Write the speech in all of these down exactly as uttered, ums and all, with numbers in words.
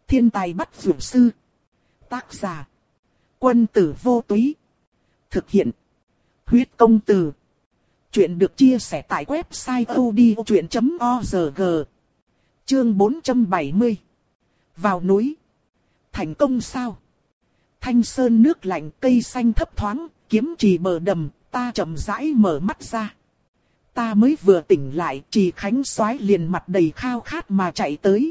Thiên tài bắt dược sư. Tác giả. Quân tử vô túy. Thực hiện. Huyết công từ. Chuyện được chia sẻ tại website odchuyện chấm org. Chương bốn trăm bảy mươi. Vào núi. Thành công sao? Thanh sơn nước lạnh, cây xanh thấp thoáng, kiếm trì bờ đầm, ta chậm rãi mở mắt ra. Ta mới vừa tỉnh lại, Trì Khánh Soái liền mặt đầy khao khát mà chạy tới.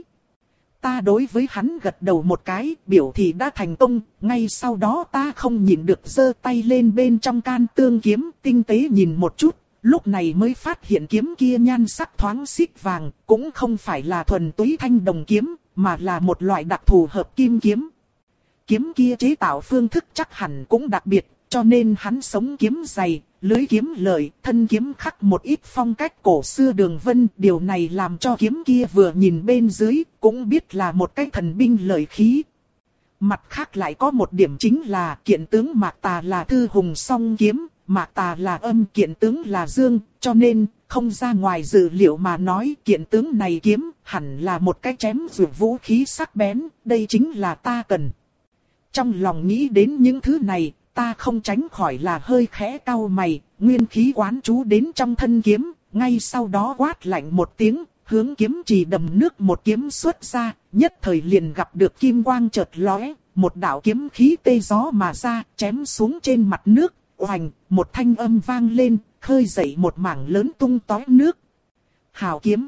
Ta đối với hắn gật đầu một cái, biểu thị đã thành công, ngay sau đó ta không nhịn được giơ tay lên bên trong can tương kiếm, tinh tế nhìn một chút, lúc này mới phát hiện kiếm kia nhan sắc thoáng xích vàng, cũng không phải là thuần túy thanh đồng kiếm, mà là một loại đặc thù hợp kim kiếm. Kiếm kia chế tạo phương thức chắc hẳn cũng đặc biệt, cho nên hắn sống kiếm dày, lưới kiếm lợi, thân kiếm khắc một ít phong cách cổ xưa đường vân. Điều này làm cho kiếm kia vừa nhìn bên dưới, cũng biết là một cái thần binh lợi khí. Mặt khác lại có một điểm chính là kiện tướng Mạc Tà là thư hùng song kiếm, Mạc Tà là âm, kiện tướng là dương, cho nên không ra ngoài dự liệu mà nói kiện tướng này kiếm hẳn là một cái chém rủi vũ khí sắc bén, đây chính là ta cần. Trong lòng nghĩ đến những thứ này, ta không tránh khỏi là hơi khẽ cau mày, nguyên khí quán chú đến trong thân kiếm, ngay sau đó quát lạnh một tiếng, hướng kiếm trì đầm nước một kiếm xuất ra, nhất thời liền gặp được kim quang chợt lóe, một đạo kiếm khí tê gió mà ra, chém xuống trên mặt nước, oành, một thanh âm vang lên, khơi dậy một mảng lớn tung tóe nước. Hào kiếm!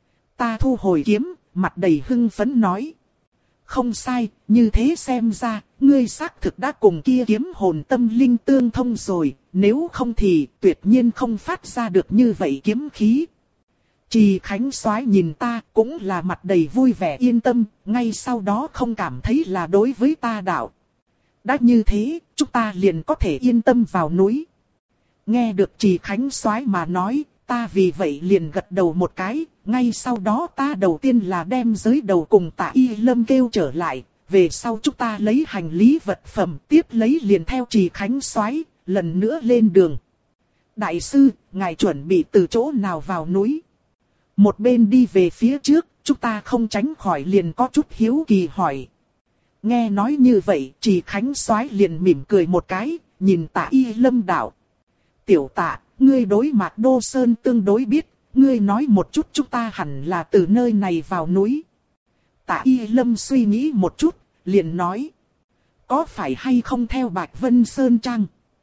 Ta thu hồi kiếm, mặt đầy hưng phấn nói. Không sai, như thế xem ra, ngươi xác thực đã cùng kia kiếm hồn tâm linh tương thông rồi, nếu không thì tuyệt nhiên không phát ra được như vậy kiếm khí. Trì Khánh Soái nhìn ta cũng là mặt đầy vui vẻ yên tâm, ngay sau đó không cảm thấy là đối với ta đạo. Đã như thế, chúng ta liền có thể yên tâm vào núi. Nghe được Trì Khánh Soái mà nói, ta vì vậy liền gật đầu một cái, ngay sau đó ta đầu tiên là đem giới đầu cùng Tạ Y Lâm kêu trở lại, về sau chúng ta lấy hành lý vật phẩm tiếp lấy liền theo Trì Khánh Soái lần nữa lên đường. Đại sư, ngài chuẩn bị từ chỗ nào vào núi? Một bên đi về phía trước, chúng ta không tránh khỏi liền có chút hiếu kỳ hỏi. Nghe nói như vậy, Trì Khánh Soái liền mỉm cười một cái, nhìn Tạ Y Lâm đạo. Tiểu Tạ, ngươi đối Mạc Đô Sơn tương đối biết, ngươi nói một chút chúng ta hẳn là từ nơi này vào núi. Tạ Y Lâm suy nghĩ một chút, liền nói. Có phải hay không theo Bạch Vân Sơn Trang?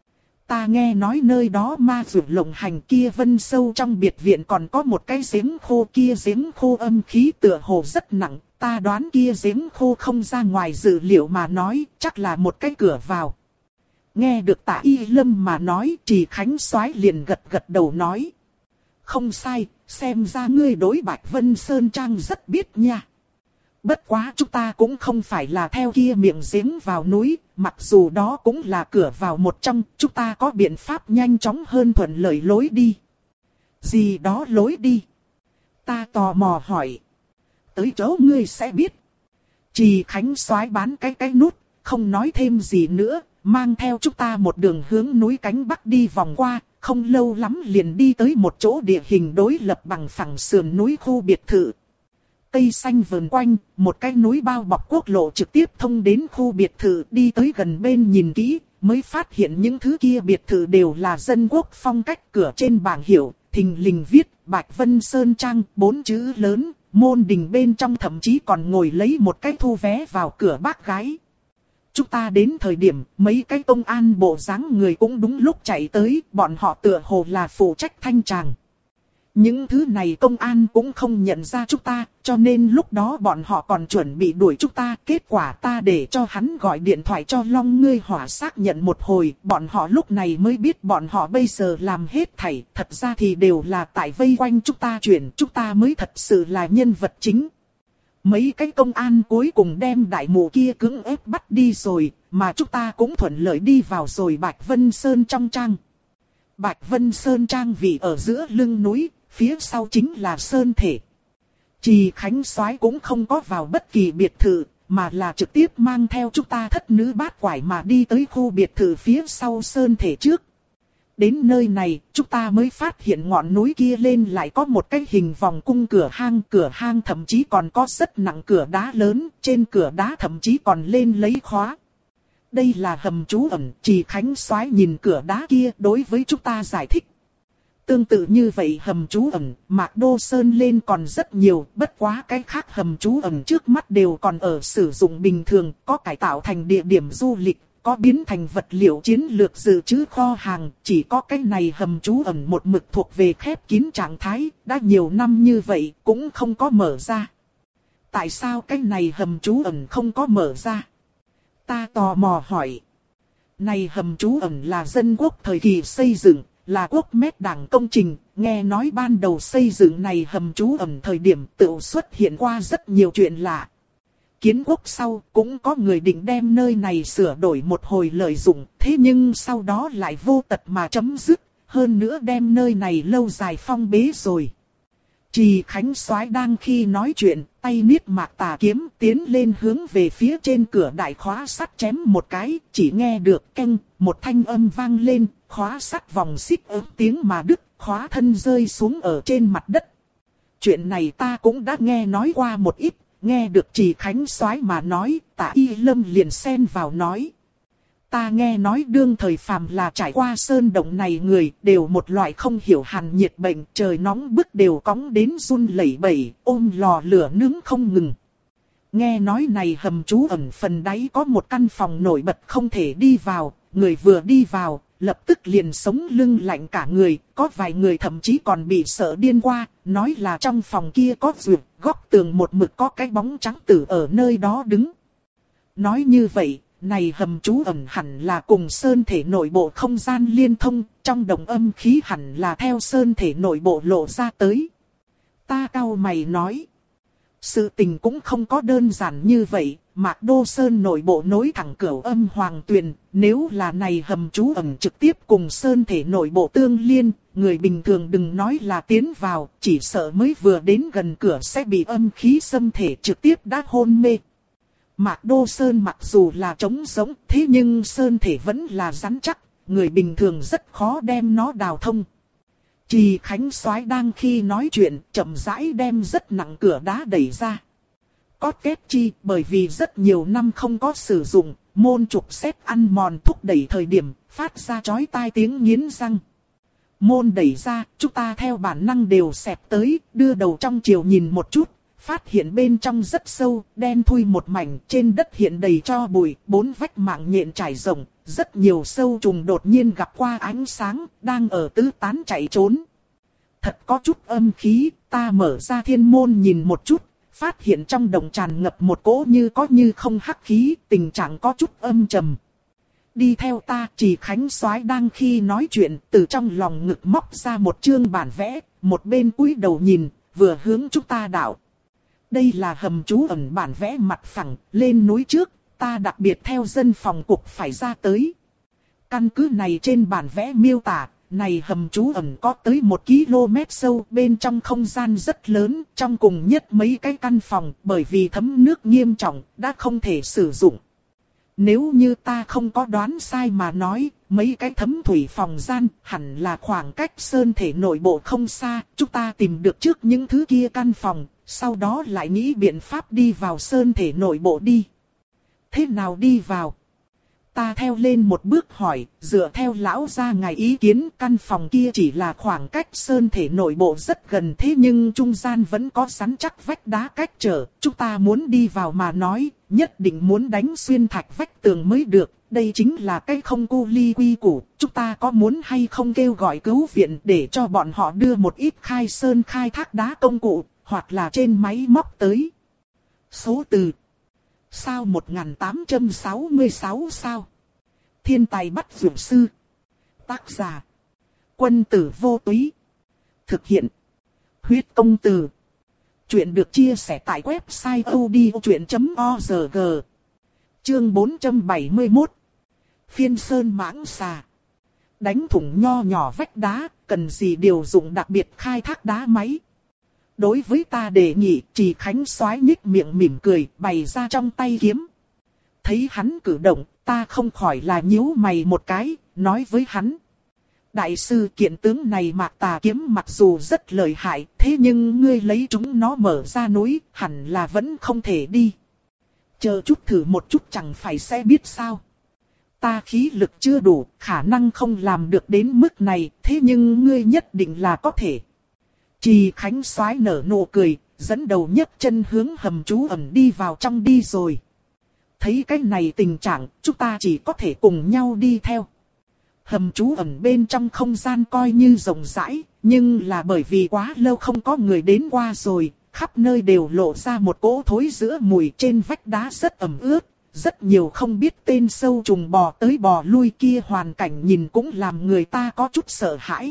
Ta nghe nói nơi đó ma dược lộng hành, kia vân sâu trong biệt viện còn có một cái giếng khô, kia giếng khô âm khí tựa hồ rất nặng. Ta đoán kia giếng khô không ra ngoài dự liệu mà nói, chắc là một cái cửa vào. Nghe được Tạ Y Lâm mà nói, Trì Khánh Soái liền gật gật đầu nói. Không sai, xem ra ngươi đối Bạch Vân Sơn Trang rất biết nha. Bất quá chúng ta cũng không phải là theo kia miệng giếng vào núi, mặc dù đó cũng là cửa vào một trong, chúng ta có biện pháp nhanh chóng hơn thuận lợi lối đi. Gì đó lối đi? Ta tò mò hỏi. Tới chỗ ngươi sẽ biết. Trì Khánh Soái bán cái cái nút, không nói thêm gì nữa, mang theo chúng ta một đường hướng núi cánh bắc đi vòng qua, không lâu lắm liền đi tới một chỗ địa hình đối lập bằng phẳng sườn núi khu biệt thự. Cây xanh vờn quanh, một cái núi bao bọc quốc lộ trực tiếp thông đến khu biệt thự, đi tới gần bên nhìn kỹ, mới phát hiện những thứ kia biệt thự đều là dân quốc phong cách. Cửa trên bảng hiệu, thình lình viết Bạch Vân Sơn Trang, bốn chữ lớn, môn đình bên trong thậm chí còn ngồi lấy một cái thu vé vào cửa bác gái. Chúng ta đến thời điểm, mấy cái công an bộ dáng người cũng đúng lúc chạy tới, bọn họ tựa hồ là phụ trách thanh tràng. Những thứ này công an cũng không nhận ra chúng ta, cho nên lúc đó bọn họ còn chuẩn bị đuổi chúng ta. Kết quả ta để cho hắn gọi điện thoại cho Long Ngươi Hỏa xác nhận một hồi, bọn họ lúc này mới biết bọn họ bây giờ làm hết thảy. Thật ra thì đều là tại vây quanh chúng ta chuyển, chúng ta mới thật sự là nhân vật chính. Mấy cái công an cuối cùng đem đại mụ kia cưỡng ép bắt đi rồi, mà chúng ta cũng thuận lợi đi vào rồi Bạch Vân Sơn trong trang. Bạch Vân Sơn Trang vị ở giữa lưng núi, phía sau chính là sơn thể. Trì Khánh Soái cũng không có vào bất kỳ biệt thự, mà là trực tiếp mang theo chúng ta thất nữ bát quải mà đi tới khu biệt thự phía sau sơn thể trước. Đến nơi này, chúng ta mới phát hiện ngọn núi kia lên lại có một cái hình vòng cung cửa hang. Cửa hang thậm chí còn có rất nặng cửa đá lớn, trên cửa đá thậm chí còn lên lấy khóa. Đây là hầm trú ẩn, Trì Khánh Soái nhìn cửa đá kia đối với chúng ta giải thích. Tương tự như vậy hầm trú ẩn, Mạc Đô Sơn lên còn rất nhiều, bất quá cái khác hầm trú ẩn trước mắt đều còn ở sử dụng bình thường, có cải tạo thành địa điểm du lịch, có biến thành vật liệu chiến lược dự trữ kho hàng, chỉ có cái này hầm trú ẩn một mực thuộc về khép kín trạng thái, đã nhiều năm như vậy cũng không có mở ra. Tại sao cái này hầm trú ẩn không có mở ra? Ta tò mò hỏi. Này hầm trú ẩn là dân quốc thời kỳ xây dựng, là quốc mét đảng công trình, nghe nói ban đầu xây dựng này hầm trú ẩn thời điểm tự xuất hiện qua rất nhiều chuyện lạ. Kiến quốc sau cũng có người định đem nơi này sửa đổi một hồi lợi dụng, thế nhưng sau đó lại vô tật mà chấm dứt, hơn nữa đem nơi này lâu dài phong bế rồi. Trì Khánh Soái đang khi nói chuyện, tay niết mạc tà kiếm tiến lên hướng về phía trên cửa đại khóa sắt chém một cái, chỉ nghe được keng, một thanh âm vang lên, khóa sắt vòng xích ớt tiếng mà đứt, khóa thân rơi xuống ở trên mặt đất. Chuyện này ta cũng đã nghe nói qua một ít, nghe được Trì Khánh Soái mà nói, Tạ Y Lâm liền xen vào nói. Ta nghe nói đương thời phàm là trải qua sơn động này người đều một loại không hiểu hàn nhiệt bệnh, trời nóng bức đều cóng đến run lẩy bẩy, ôm lò lửa nướng không ngừng. Nghe nói này hầm trú ẩn phần đáy có một căn phòng nổi bật không thể đi vào, người vừa đi vào, lập tức liền sống lưng lạnh cả người, có vài người thậm chí còn bị sợ điên qua, nói là trong phòng kia có duyệt, góc tường một mực có cái bóng trắng tử ở nơi đó đứng. Nói như vậy, này hầm trú ẩn hẳn là cùng sơn thể nội bộ không gian liên thông, trong đồng âm khí hẳn là theo sơn thể nội bộ lộ ra tới. Ta cau mày nói, sự tình cũng không có đơn giản như vậy, Mạc Đô Sơn nội bộ nối thẳng cửu âm hoàng tuyền, nếu là này hầm trú ẩn trực tiếp cùng sơn thể nội bộ tương liên, người bình thường đừng nói là tiến vào, chỉ sợ mới vừa đến gần cửa sẽ bị âm khí xâm thể trực tiếp đã hôn mê. Mạc Đô Sơn mặc dù là trống rỗng, thế nhưng sơn thể vẫn là rắn chắc, người bình thường rất khó đem nó đào thông. Trì Khánh Soái đang khi nói chuyện, chậm rãi đem rất nặng cửa đá đẩy ra. Có kết chi, bởi vì rất nhiều năm không có sử dụng, môn trục xét ăn mòn thúc đẩy thời điểm, phát ra chói tai tiếng nghiến răng. Môn đẩy ra, chúng ta theo bản năng đều xẹp tới, đưa đầu trong chiều nhìn một chút. Phát hiện bên trong rất sâu, đen thui một mảnh, trên đất hiện đầy tro bụi, bốn vách mạng nhện trải rộng, rất nhiều sâu trùng đột nhiên gặp qua ánh sáng, đang ở tứ tán chạy trốn. Thật có chút âm khí, ta mở ra thiên môn nhìn một chút, phát hiện trong đồng tràn ngập một cỗ như có như không hắc khí, tình trạng có chút âm trầm. Đi theo ta, Trì Khánh Soái đang khi nói chuyện, từ trong lòng ngực móc ra một chương bản vẽ, một bên cúi đầu nhìn, vừa hướng chúng ta đạo. Đây là hầm trú ẩn bản vẽ mặt phẳng, lên núi trước, ta đặc biệt theo dân phòng cục phải ra tới. Căn cứ này trên bản vẽ miêu tả, này hầm trú ẩn có tới một ki lô mét sâu, bên trong không gian rất lớn, trong cùng nhất mấy cái căn phòng, bởi vì thấm nước nghiêm trọng, đã không thể sử dụng. Nếu như ta không có đoán sai mà nói, mấy cái thấm thủy phòng gian hẳn là khoảng cách sơn thể nội bộ không xa, chúng ta tìm được trước những thứ kia căn phòng, sau đó lại nghĩ biện pháp đi vào sơn thể nội bộ đi. Thế nào đi vào? Ta theo lên một bước hỏi, dựa theo lão gia ngài ý kiến căn phòng kia chỉ là khoảng cách sơn thể nội bộ rất gần thế nhưng trung gian vẫn có rắn chắc vách đá cách trở, chúng ta muốn đi vào mà nói, nhất định muốn đánh xuyên thạch vách tường mới được, đây chính là cái không cu ly quy củ, chúng ta có muốn hay không kêu gọi cứu viện để cho bọn họ đưa một ít khai sơn khai thác đá công cụ, hoặc là trên máy móc tới. Số từ sao một nghìn tám trăm sáu mươi sáu sao? Thiên tài bắt dược sư. Tác giả Quân tử vô túy. Thực hiện Huyết công từ. Chuyện được chia sẻ tại website odchuyện chấm org. Chương bốn trăm bảy mươi mốt. Phiên sơn mãng xà. Đánh thủng nho nhỏ vách đá, cần gì điều dụng đặc biệt khai thác đá máy. Đối với ta đề nghị, Trì Khánh Soái nhích miệng mỉm cười, bày ra trong tay kiếm. Thấy hắn cử động, ta không khỏi là nhíu mày một cái, nói với hắn. Đại sư, kiện tướng này Mạc Tà kiếm mặc dù rất lợi hại, thế nhưng ngươi lấy chúng nó mở ra núi, hẳn là vẫn không thể đi. Chờ chút thử một chút chẳng phải sẽ biết sao. Ta khí lực chưa đủ, khả năng không làm được đến mức này, thế nhưng ngươi nhất định là có thể. Trì Khánh Soái nở nụ cười, dẫn đầu nhấc chân hướng hầm trú ẩn đi vào trong đi rồi. Thấy cái này tình trạng, chúng ta chỉ có thể cùng nhau đi theo. Hầm trú ẩn bên trong không gian coi như rộng rãi, nhưng là bởi vì quá lâu không có người đến qua rồi, khắp nơi đều lộ ra một cỗ thối giữa mùi, trên vách đá rất ẩm ướt. Rất nhiều không biết tên sâu trùng bò tới bò lui kia, hoàn cảnh nhìn cũng làm người ta có chút sợ hãi.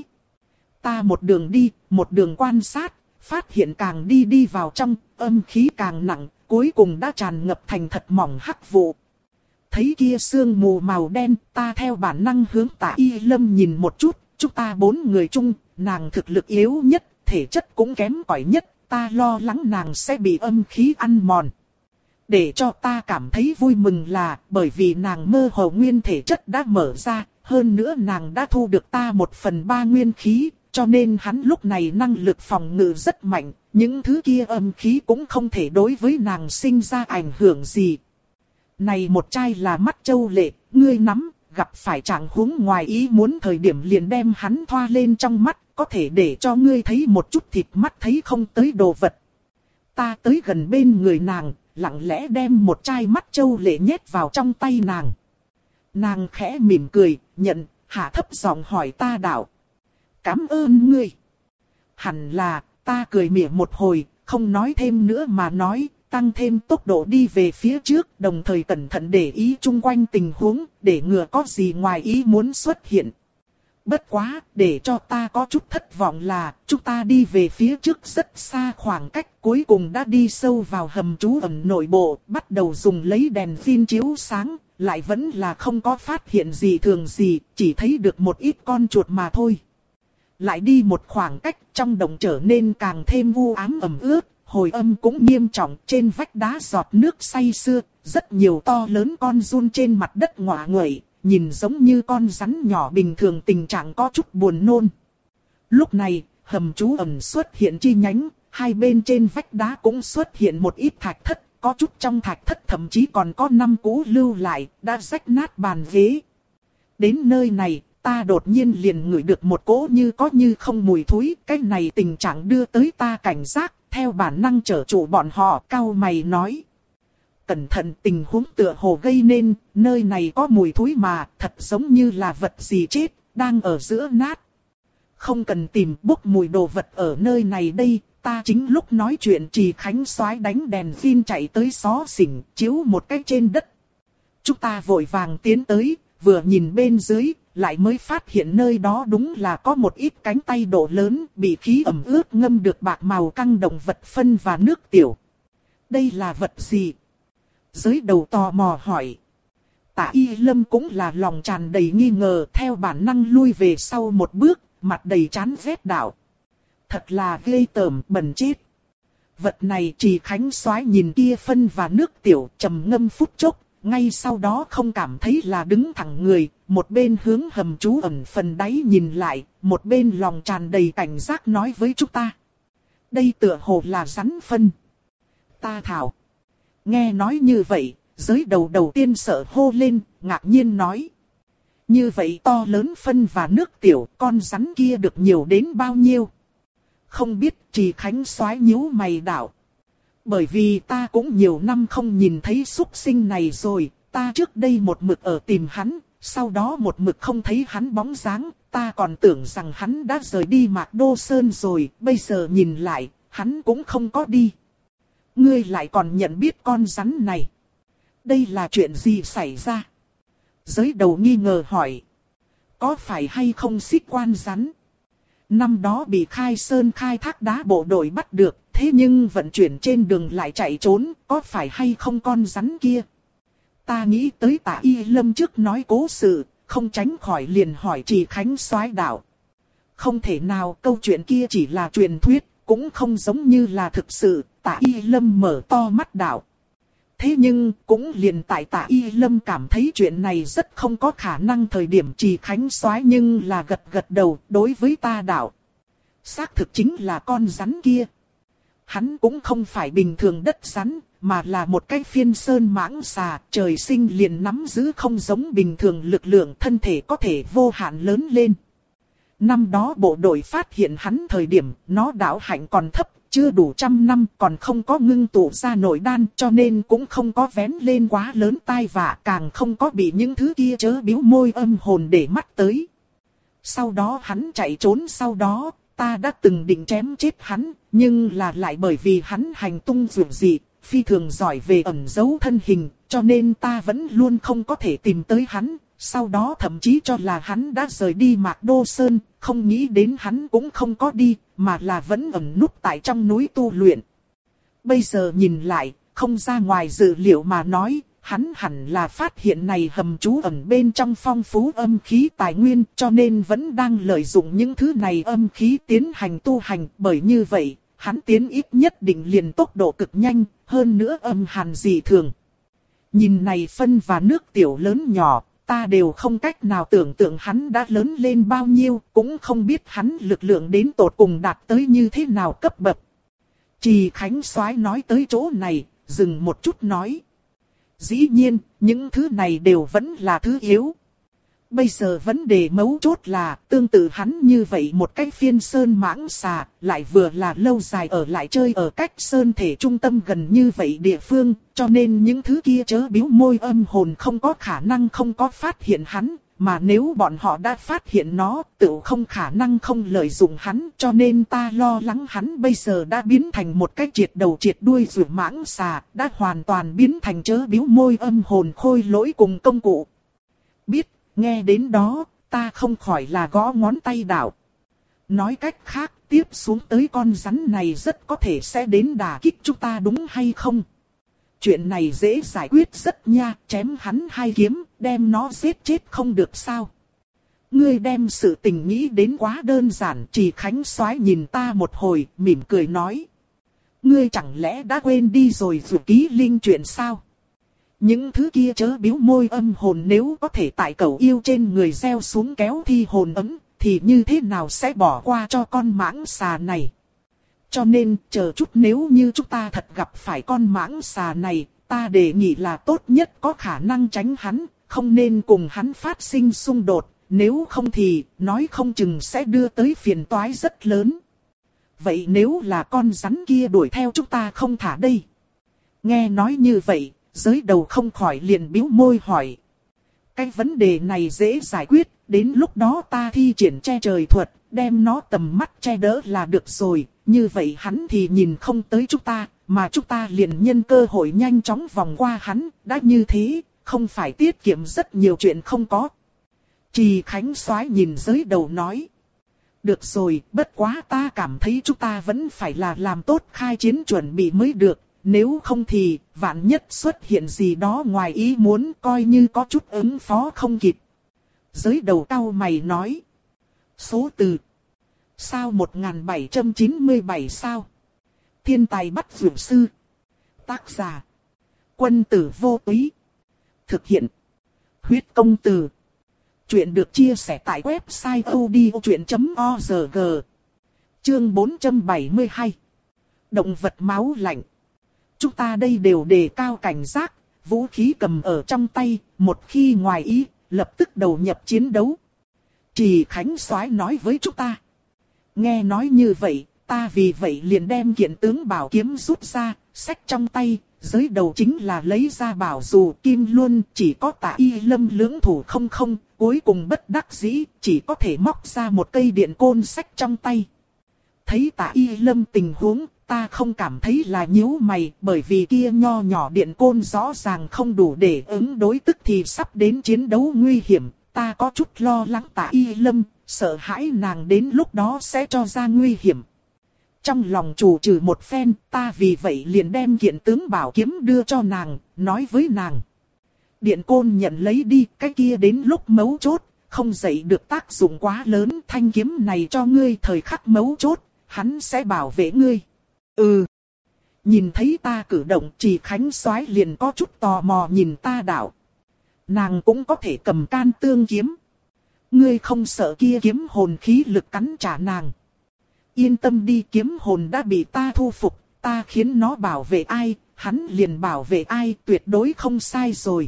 Ta một đường đi, một đường quan sát, phát hiện càng đi đi vào trong, âm khí càng nặng, cuối cùng đã tràn ngập thành thật mỏng hắc vụ. Thấy kia sương mù màu đen, ta theo bản năng hướng Tạ Y Lâm nhìn một chút, chúng ta bốn người chung, nàng thực lực yếu nhất, thể chất cũng kém cỏi nhất, ta lo lắng nàng sẽ bị âm khí ăn mòn. Để cho ta cảm thấy vui mừng là, bởi vì nàng mơ hồ nguyên thể chất đã mở ra, hơn nữa nàng đã thu được ta một phần ba nguyên khí, cho nên hắn lúc này năng lực phòng ngự rất mạnh, những thứ kia âm khí cũng không thể đối với nàng sinh ra ảnh hưởng gì. Này một chai là mắt châu lệ, ngươi nắm, gặp phải trạng huống ngoài ý muốn thời điểm liền đem hắn thoa lên trong mắt, có thể để cho ngươi thấy một chút thịt mắt thấy không tới đồ vật. Ta tới gần bên người nàng, lặng lẽ đem một chai mắt châu lệ nhét vào trong tay nàng. Nàng khẽ mỉm cười, nhận, hạ thấp giọng hỏi ta đạo. Cảm ơn ngươi. Hẳn là, ta cười mỉa một hồi, không nói thêm nữa mà nói, tăng thêm tốc độ đi về phía trước, đồng thời cẩn thận để ý chung quanh tình huống, để ngừa có gì ngoài ý muốn xuất hiện. Bất quá, để cho ta có chút thất vọng là, chúng ta đi về phía trước rất xa khoảng cách, cuối cùng đã đi sâu vào hầm trú ẩn nội bộ, bắt đầu dùng lấy đèn pin chiếu sáng, lại vẫn là không có phát hiện gì thường gì, chỉ thấy được một ít con chuột mà thôi. Lại đi một khoảng cách, trong động trở nên càng thêm u ám ẩm ướt, hồi âm cũng nghiêm trọng, trên vách đá giọt nước say sưa, rất nhiều to lớn con giun trên mặt đất ngọ nguậy. Nhìn giống như con rắn nhỏ bình thường, tình trạng có chút buồn nôn. Lúc này, hầm trú ẩn xuất hiện chi nhánh, hai bên trên vách đá cũng xuất hiện một ít thạch thất, có chút trong thạch thất thậm chí còn có năm cũ lưu lại, đã rách nát bàn ghế. Đến nơi này, ta đột nhiên liền ngửi được một cỗ như có như không mùi thối, cái này tình trạng đưa tới ta cảnh giác, theo bản năng trở trụ bọn họ, cau mày nói. Cẩn thận, tình huống tựa hồ gây nên, nơi này có mùi thối mà, thật giống như là vật gì chết, đang ở giữa nát. Không cần tìm, bốc mùi đồ vật ở nơi này đây, ta chính lúc nói chuyện Trì Khánh Soái đánh đèn pin chạy tới xó xỉnh, chiếu một cái trên đất. Chúng ta vội vàng tiến tới, vừa nhìn bên dưới, lại mới phát hiện nơi đó đúng là có một ít cánh tay độ lớn, bị khí ẩm ướt ngâm được bạc màu căng động vật phân và nước tiểu. Đây là vật gì? Giới đầu tò mò hỏi. Tạ Y Lâm cũng là lòng tràn đầy nghi ngờ, theo bản năng lui về sau một bước, mặt đầy chán ghét đạo. Thật là ghê tởm, bẩn chết. Vật này Trì Khánh Soái nhìn kia phân và nước tiểu, trầm ngâm phút chốc, ngay sau đó không cảm thấy là đứng thẳng người, một bên hướng hầm trú ẩn phần đáy nhìn lại, một bên lòng tràn đầy cảnh giác nói với chúng ta. Đây tựa hồ là rắn phân. Ta thảo. Nghe nói như vậy, giới đầu đầu tiên sợ hô lên, ngạc nhiên nói. Như vậy to lớn phân và nước tiểu, con rắn kia được nhiều đến bao nhiêu? Không biết. Trì Khánh Soái nhíu mày đạo. Bởi vì ta cũng nhiều năm không nhìn thấy súc sinh này rồi, ta trước đây một mực ở tìm hắn, sau đó một mực không thấy hắn bóng dáng, ta còn tưởng rằng hắn đã rời đi Mạc Đô Sơn rồi, bây giờ nhìn lại, hắn cũng không có đi. Ngươi lại còn nhận biết con rắn này. Đây là chuyện gì xảy ra? Giới đầu nghi ngờ hỏi. Có phải hay không xích quan rắn? Năm đó bị Khai Sơn khai thác đá bộ đội bắt được, thế nhưng vận chuyển trên đường lại chạy trốn, có phải hay không con rắn kia? Ta nghĩ tới Tạ Y Lâm trước nói cố sự, không tránh khỏi liền hỏi Trì Khánh Soái đạo. Không thể nào, câu chuyện kia chỉ là truyền thuyết, cũng không giống như là thực sự. Tạ Y Lâm mở to mắt đạo. Thế nhưng, cũng liền tại Tạ Y Lâm cảm thấy chuyện này rất không có khả năng thời điểm Trì Khánh Soái nhưng là gật gật đầu đối với ta đạo. Xác thực chính là con rắn kia. Hắn cũng không phải bình thường đất rắn, mà là một cái phiên sơn mãng xà, trời sinh liền nắm giữ không giống bình thường lực lượng thân thể có thể vô hạn lớn lên. Năm đó bộ đội phát hiện hắn thời điểm, nó đạo hạnh còn thấp, chưa đủ trăm năm, còn không có ngưng tụ ra nội đan, cho nên cũng không có vén lên quá lớn tai vạ, càng không có bị những thứ kia chớ biếu môi âm hồn để mắt tới. Sau đó hắn chạy trốn sau đó, ta đã từng định chém chết hắn, nhưng là lại bởi vì hắn hành tung dường dị, phi thường giỏi về ẩn giấu thân hình, cho nên ta vẫn luôn không có thể tìm tới hắn. Sau đó thậm chí cho là hắn đã rời đi Mạc Đô Sơn, không nghĩ đến hắn cũng không có đi, mà là vẫn ẩn núp tại trong núi tu luyện. Bây giờ nhìn lại, không ra ngoài dự liệu mà nói, hắn hẳn là phát hiện này hầm trú ẩn bên trong phong phú âm khí tài nguyên, cho nên vẫn đang lợi dụng những thứ này âm khí tiến hành tu hành, bởi như vậy, hắn tiến ít nhất định liền tốc độ cực nhanh, hơn nữa âm hàn dị thường. Nhìn này phân và nước tiểu lớn nhỏ, ta đều không cách nào tưởng tượng hắn đã lớn lên bao nhiêu, cũng không biết hắn lực lượng đến tột cùng đạt tới như thế nào cấp bậc. Trì Khánh Soái nói tới chỗ này, dừng một chút nói. Dĩ nhiên, những thứ này đều vẫn là thứ yếu. Bây giờ vấn đề mấu chốt là, tương tự hắn như vậy một cái phiên sơn mãng xà, lại vừa là lâu dài ở lại chơi ở cách sơn thể trung tâm gần như vậy địa phương, cho nên những thứ kia chớ biếu môi âm hồn không có khả năng không có phát hiện hắn, mà nếu bọn họ đã phát hiện nó, tự không khả năng không lợi dụng hắn, cho nên ta lo lắng hắn bây giờ đã biến thành một cái triệt đầu triệt đuôi rùa mãng xà, đã hoàn toàn biến thành chớ biếu môi âm hồn khôi lỗi cùng công cụ. Biết. Nghe đến đó, ta không khỏi là gõ ngón tay đạo. Nói cách khác, tiếp xuống tới con rắn này rất có thể sẽ đến đả kích chúng ta đúng hay không? Chuyện này dễ giải quyết rất nha, chém hắn hai kiếm, đem nó giết chết không được sao? Ngươi đem sự tình nghĩ đến quá đơn giản, Trì Khánh Soái nhìn ta một hồi, mỉm cười nói. Ngươi chẳng lẽ đã quên đi rồi dù ký linh chuyện sao? Những thứ kia chớ biếu môi âm hồn nếu có thể tại cẩu yêu trên người gieo xuống kéo thi hồn ấm, thì như thế nào sẽ bỏ qua cho con mãng xà này. Cho nên, chờ chút nếu như chúng ta thật gặp phải con mãng xà này, ta đề nghị là tốt nhất có khả năng tránh hắn, không nên cùng hắn phát sinh xung đột, nếu không thì, nói không chừng sẽ đưa tới phiền toái rất lớn. Vậy nếu là con rắn kia đuổi theo chúng ta không thả đây? Nghe nói như vậy. Giới đầu không khỏi liền bĩu môi hỏi. Cái vấn đề này dễ giải quyết, đến lúc đó ta thi triển che trời thuật, đem nó tầm mắt che đỡ là được rồi, như vậy hắn thì nhìn không tới chúng ta, mà chúng ta liền nhân cơ hội nhanh chóng vòng qua hắn, đã như thế, không phải tiết kiệm rất nhiều chuyện không có. Trì Khánh Soái nhìn giới đầu nói. Được rồi, bất quá ta cảm thấy chúng ta vẫn phải là làm tốt khai chiến chuẩn bị mới được. Nếu không thì, vạn nhất xuất hiện gì đó ngoài ý muốn coi như có chút ứng phó không kịp. Giới đầu cau mày nói. Số từ. Sao một nghìn bảy trăm chín mươi bảy sao? Thiên tài bắt dược sư. Tác giả. Quân tử vô túy. Thực hiện. Huyết công từ. Chuyện được chia sẻ tại website odchuyện chấm org. Chương bốn trăm bảy mươi hai. Động vật máu lạnh. Chúng ta đây đều đề cao cảnh giác, vũ khí cầm ở trong tay, một khi ngoài ý, lập tức đầu nhập chiến đấu. Trì Khánh Soái nói với chúng ta. Nghe nói như vậy, ta vì vậy liền đem kiện tướng bảo kiếm rút ra, xách trong tay, giới đầu chính là lấy ra bảo dù kim luân, chỉ có Tạ Y Lâm lưỡng thủ không không, cuối cùng bất đắc dĩ, chỉ có thể móc ra một cây điện côn xách trong tay. Thấy Tạ Y Lâm tình huống, ta không cảm thấy là nhíu mày, bởi vì kia nho nhỏ điện côn rõ ràng không đủ để ứng đối tức thì sắp đến chiến đấu nguy hiểm, ta có chút lo lắng Tạ Y Lâm, sợ hãi nàng đến lúc đó sẽ cho ra nguy hiểm. Trong lòng chủ trừ một phen, ta vì vậy liền đem kiện tướng bảo kiếm đưa cho nàng, nói với nàng. Điện côn nhận lấy đi, cái kia đến lúc mấu chốt, không dậy được tác dụng quá lớn, thanh kiếm này cho ngươi thời khắc mấu chốt, hắn sẽ bảo vệ ngươi. Ừ. Nhìn thấy ta cử động, Trì Khánh Soái liền có chút tò mò nhìn ta đạo. Nàng cũng có thể cầm can tương kiếm. Ngươi không sợ kia kiếm hồn khí lực cắn trả nàng. Yên tâm đi, kiếm hồn đã bị ta thu phục, ta khiến nó bảo vệ ai, hắn liền bảo vệ ai, tuyệt đối không sai rồi.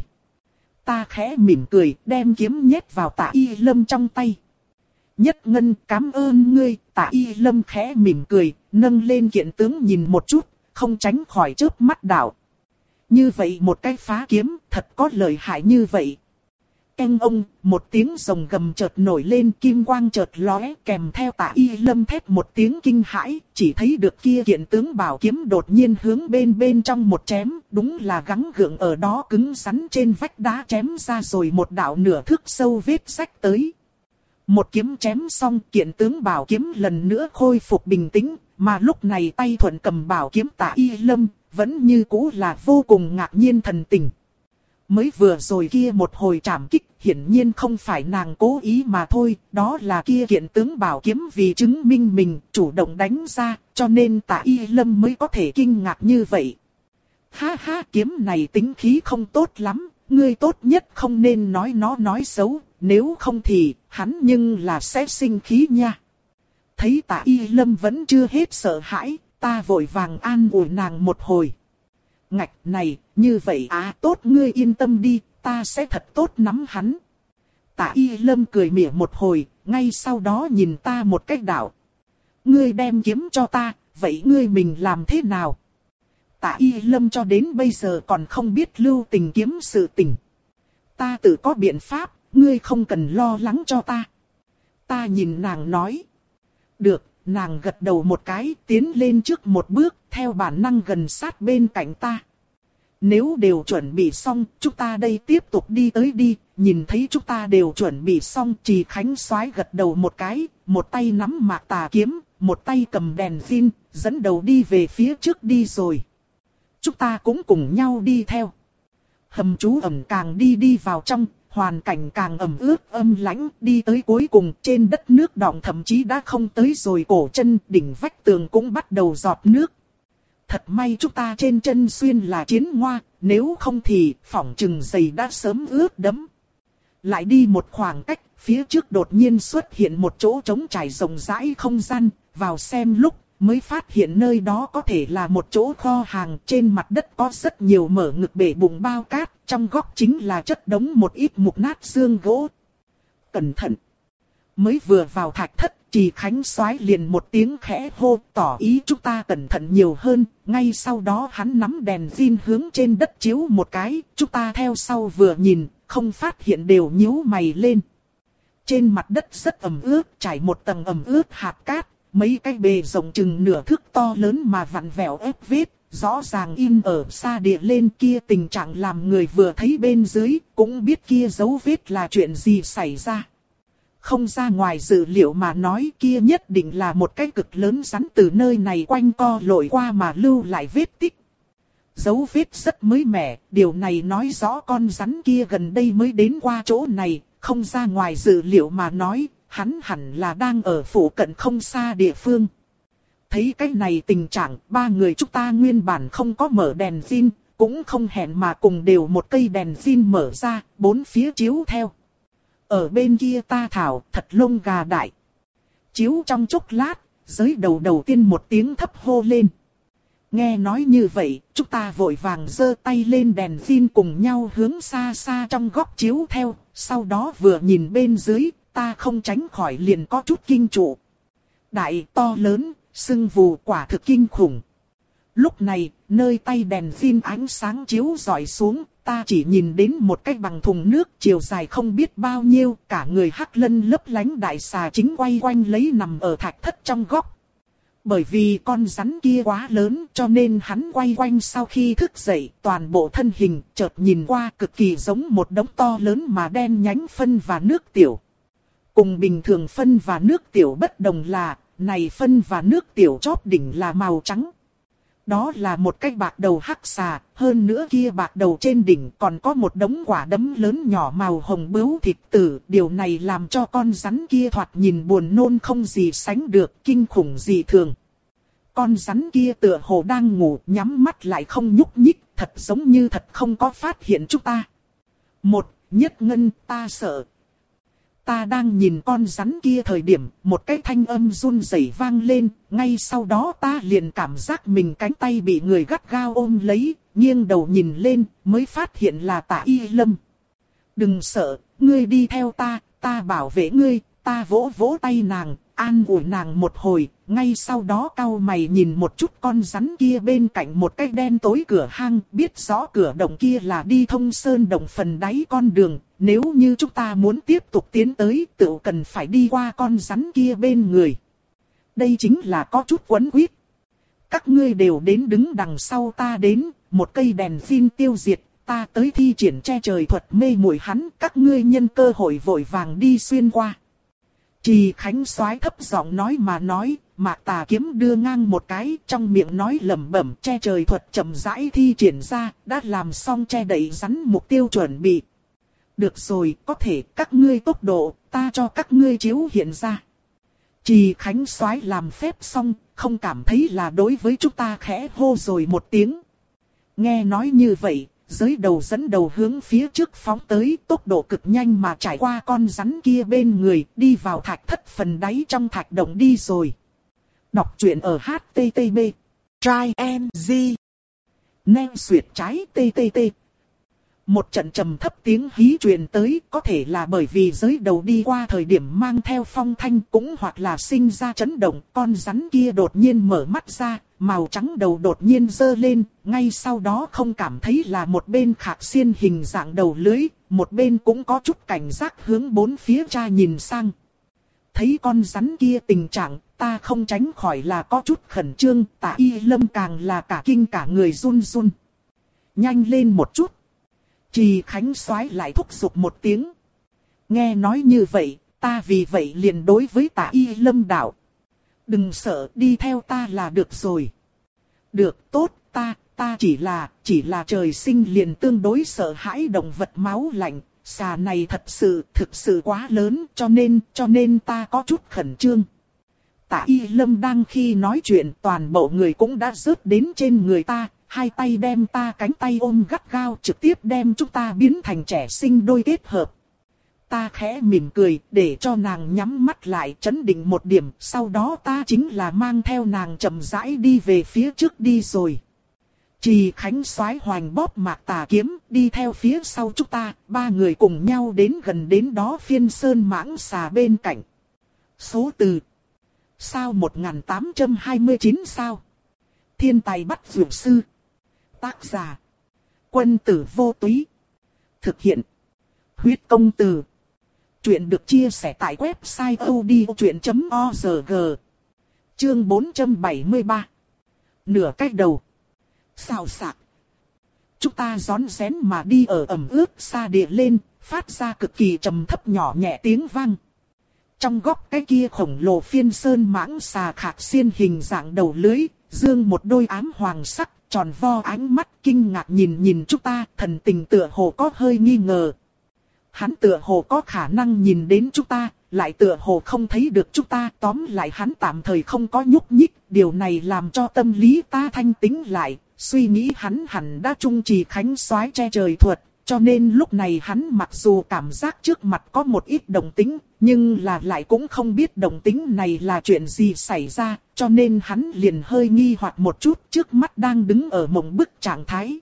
Ta khẽ mỉm cười, đem kiếm nhét vào Tạ Y Lâm trong tay. Nhất Ngân, cảm ơn ngươi. Tạ Y Lâm khẽ mỉm cười, nâng lên kiện tướng nhìn một chút, không tránh khỏi chớp mắt đạo. Như vậy một cái phá kiếm, thật có lợi hại như vậy. Canh ông, một tiếng rồng gầm chợt nổi lên, kim quang chợt lóe, kèm theo Tạ Y Lâm thét một tiếng kinh hãi, chỉ thấy được kia kiện tướng bảo kiếm đột nhiên hướng bên bên trong một chém, đúng là gắng gượng ở đó cứng rắn trên vách đá chém ra rồi một đạo nửa thước sâu vết rách tới. Một kiếm chém xong, kiện tướng bảo kiếm lần nữa khôi phục bình tĩnh, mà lúc này tay thuận cầm bảo kiếm Tạ Y Lâm, vẫn như cũ là vô cùng ngạc nhiên thần tình. Mới vừa rồi kia một hồi trảm kích, hiển nhiên không phải nàng cố ý mà thôi, đó là kia kiện tướng bảo kiếm vì chứng minh mình chủ động đánh ra, cho nên Tạ Y Lâm mới có thể kinh ngạc như vậy. Ha ha, kiếm này tính khí không tốt lắm, ngươi tốt nhất không nên nói nó nói xấu, nếu không thì hắn nhưng là sẽ sinh khí nha. Thấy Tạ Y Lâm vẫn chưa hết sợ hãi, ta vội vàng an ủi nàng một hồi. Ngạch này, như vậy à, tốt, ngươi yên tâm đi, ta sẽ thật tốt nắm hắn. Tạ Y Lâm cười mỉa một hồi, ngay sau đó nhìn ta một cách đạo. Ngươi đem kiếm cho ta, vậy ngươi mình làm thế nào? Tạ Y Lâm cho đến bây giờ còn không biết lưu tình kiếm sự tình. Ta tự có biện pháp, ngươi không cần lo lắng cho ta. Ta nhìn nàng nói. Được, nàng gật đầu một cái, tiến lên trước một bước, theo bản năng gần sát bên cạnh ta. Nếu đều chuẩn bị xong, chúng ta đây tiếp tục đi tới đi. Nhìn thấy chúng ta đều chuẩn bị xong, Trì Khánh Soái gật đầu một cái, một tay nắm mạc tà kiếm, một tay cầm đèn pin, dẫn đầu đi về phía trước đi rồi. Chúng ta cũng cùng nhau đi theo. Hầm trú ẩm càng đi đi vào trong, hoàn cảnh càng ẩm ướt âm lãnh, đi tới cuối cùng trên đất nước đọng thậm chí đã không tới rồi cổ chân, đỉnh vách tường cũng bắt đầu giọt nước. Thật may chúng ta trên chân xuyên là chiến ngoa, nếu không thì phỏng chừng giày đã sớm ướt đẫm. Lại đi một khoảng cách, phía trước đột nhiên xuất hiện một chỗ trống trải rộng rãi không gian, vào xem lúc mới phát hiện nơi đó có thể là một chỗ kho hàng, trên mặt đất có rất nhiều mở ngực bể bụng bao cát, trong góc chính là chất đống một ít mục nát xương gỗ. Cẩn thận! Mới vừa vào thạch thất, Trì Khánh Soái liền một tiếng khẽ hô, tỏ ý chúng ta cẩn thận nhiều hơn, ngay sau đó hắn nắm đèn pin hướng trên đất chiếu một cái, chúng ta theo sau vừa nhìn, không phát hiện đều nhíu mày lên. Trên mặt đất rất ẩm ướt, trải một tầng ẩm ướt hạt cát, mấy cái bề rộng chừng nửa thước to lớn mà vặn vẹo ép vết, rõ ràng in ở xa địa lên, kia tình trạng làm người vừa thấy bên dưới, cũng biết kia dấu vết là chuyện gì xảy ra. Không ra ngoài dự liệu mà nói, kia nhất định là một cái cực lớn rắn từ nơi này quanh co lội qua mà lưu lại vết tích. Dấu vết rất mới mẻ, điều này nói rõ con rắn kia gần đây mới đến qua chỗ này, không ra ngoài dự liệu mà nói, hắn hẳn là đang ở phụ cận không xa địa phương. Thấy cái này tình trạng, ba người chúng ta nguyên bản không có mở đèn pin, cũng không hẹn mà cùng đều một cây đèn pin mở ra, bốn phía chiếu theo. Ở bên kia ta thảo, thật lông gà đại. Chiếu trong chốc lát, giới đầu đầu tiên một tiếng thấp hô lên. Nghe nói như vậy, chúng ta vội vàng giơ tay lên đèn pin cùng nhau hướng xa xa trong góc chiếu theo, sau đó vừa nhìn bên dưới, ta không tránh khỏi liền có chút kinh trụ. Đại to lớn, sưng vù quả thực kinh khủng. Lúc này, nơi tay đèn pin ánh sáng chiếu rọi xuống, ta chỉ nhìn đến một cái bằng thùng nước chiều dài không biết bao nhiêu, cả người hắc lân lấp lánh đại xà chính quay quanh lấy nằm ở thạch thất trong góc. Bởi vì con rắn kia quá lớn cho nên hắn quay quanh sau khi thức dậy, toàn bộ thân hình chợt nhìn qua cực kỳ giống một đống to lớn mà đen nhánh phân và nước tiểu. Cùng bình thường phân và nước tiểu bất đồng là, này phân và nước tiểu chóp đỉnh là màu trắng. Đó là một cái bạc đầu hắc xà, hơn nữa kia bạc đầu trên đỉnh còn có một đống quả đấm lớn nhỏ màu hồng bướu thịt tử. Điều này làm cho con rắn kia thoạt nhìn buồn nôn không gì sánh được, kinh khủng dị thường. con rắn kia tựa hồ đang ngủ, nhắm mắt lại không nhúc nhích, thật giống như thật không có phát hiện chúng ta. Một, Nhất Ngân, ta sợ. Ta đang nhìn con rắn kia thời điểm, một cái thanh âm run rẩy vang lên, ngay sau đó ta liền cảm giác mình cánh tay bị người gắt gao ôm lấy, nghiêng đầu nhìn lên, mới phát hiện là Tạ Y Lâm. Đừng sợ, ngươi đi theo ta, ta bảo vệ ngươi, ta vỗ vỗ tay nàng, an ủi nàng một hồi, ngay sau đó cau mày nhìn một chút con rắn kia bên cạnh một cái đen tối cửa hang, biết rõ cửa động kia là đi thông sơn động phần đáy con đường, nếu như chúng ta muốn tiếp tục tiến tới, tự cần phải đi qua con rắn kia bên người. Đây chính là có chút quấn quýt. Các ngươi đều đến đứng đằng sau ta đến, một cây đèn pin tiêu diệt, ta tới thi triển che trời thuật mê muội hắn, các ngươi nhân cơ hội vội vàng đi xuyên qua. Trì Khánh soái thấp giọng nói mà nói, Mạc Tà kiếm đưa ngang một cái, trong miệng nói lẩm bẩm, che trời thuật chậm rãi thi triển ra, đã làm xong che đậy rắn mục tiêu chuẩn bị. Được rồi, có thể các ngươi tốc độ, ta cho các ngươi chiếu hiện ra. Trì Khánh soái làm phép xong, không cảm thấy là đối với chúng ta khẽ hô rồi một tiếng. Nghe nói như vậy, giới đầu dẫn đầu hướng phía trước phóng tới, tốc độ cực nhanh mà trải qua con rắn kia bên người, đi vào thạch thất phần đáy trong thạch động đi rồi. Đọc truyện ở H T T P Try and Z Nen Xuyệt trái T T T. Một trận trầm thấp tiếng hí truyền tới, có thể là bởi vì giới đầu đi qua thời điểm mang theo phong thanh, cũng hoặc là sinh ra chấn động, con rắn kia đột nhiên mở mắt ra, màu trắng đầu đột nhiên dơ lên, ngay sau đó không cảm thấy là một bên khạc xiên hình dạng đầu lưới, một bên cũng có chút cảnh giác hướng bốn phía tra nhìn sang. Thấy con rắn kia tình trạng, ta không tránh khỏi là có chút khẩn trương, Tạ Y Lâm càng là cả kinh cả người run run. Nhanh lên một chút. Trì Khánh soái lại thúc giục một tiếng. Nghe nói như vậy, ta vì vậy liền đối với Tạ Y Lâm đạo. Đừng sợ, đi theo ta là được rồi. Được, tốt, ta, ta chỉ là, chỉ là trời sinh liền tương đối sợ hãi động vật máu lạnh. Xà này thật sự, thực sự quá lớn, cho nên, cho nên ta có chút khẩn trương. Tạ Y Lâm đang khi nói chuyện, toàn bộ người cũng đã rớt đến trên người ta. Hai tay đem ta cánh tay ôm gắt gao, trực tiếp đem chúng ta biến thành trẻ sinh đôi kết hợp. Ta khẽ mỉm cười, để cho nàng nhắm mắt lại, trấn định một điểm, sau đó ta chính là mang theo nàng chậm rãi đi về phía trước đi rồi. Trì Khánh soái hoành bóp Mạc Tà kiếm, đi theo phía sau chúng ta, ba người cùng nhau đến gần đến đó phiên sơn mãng xà bên cạnh. Số từ sao một nghìn tám trăm hai mươi chín sao? Thiên tài bắt dược sư. Tác giả Quân Tử Vô Túy. Thực hiện Huyết Công Từ. Chuyện được chia sẻ tại website odchuyện chấm org. Chương bốn trăm bảy mươi ba. Nửa cách đầu. Xào xạc. Chúng ta rón rén mà đi ở ẩm ướt xa địa lên, phát ra cực kỳ trầm thấp nhỏ nhẹ tiếng vang. Trong góc cái kia khổng lồ phiên sơn mãng xà khạc xiên hình dạng đầu lưới, dương một đôi ám hoàng sắc, tròn vo ánh mắt kinh ngạc nhìn nhìn chúng ta, thần tình tựa hồ có hơi nghi ngờ. Hắn tựa hồ có khả năng nhìn đến chúng ta, lại tựa hồ không thấy được chúng ta, tóm lại hắn tạm thời không có nhúc nhích, điều này làm cho tâm lý ta thanh tĩnh lại, suy nghĩ hắn hẳn đã trung trì Khánh soái che trời thuật, cho nên lúc này hắn mặc dù cảm giác trước mặt có một ít động tĩnh, nhưng là lại cũng không biết động tĩnh này là chuyện gì xảy ra, cho nên hắn liền hơi nghi hoặc một chút, trước mắt đang đứng ở mộng bức trạng thái.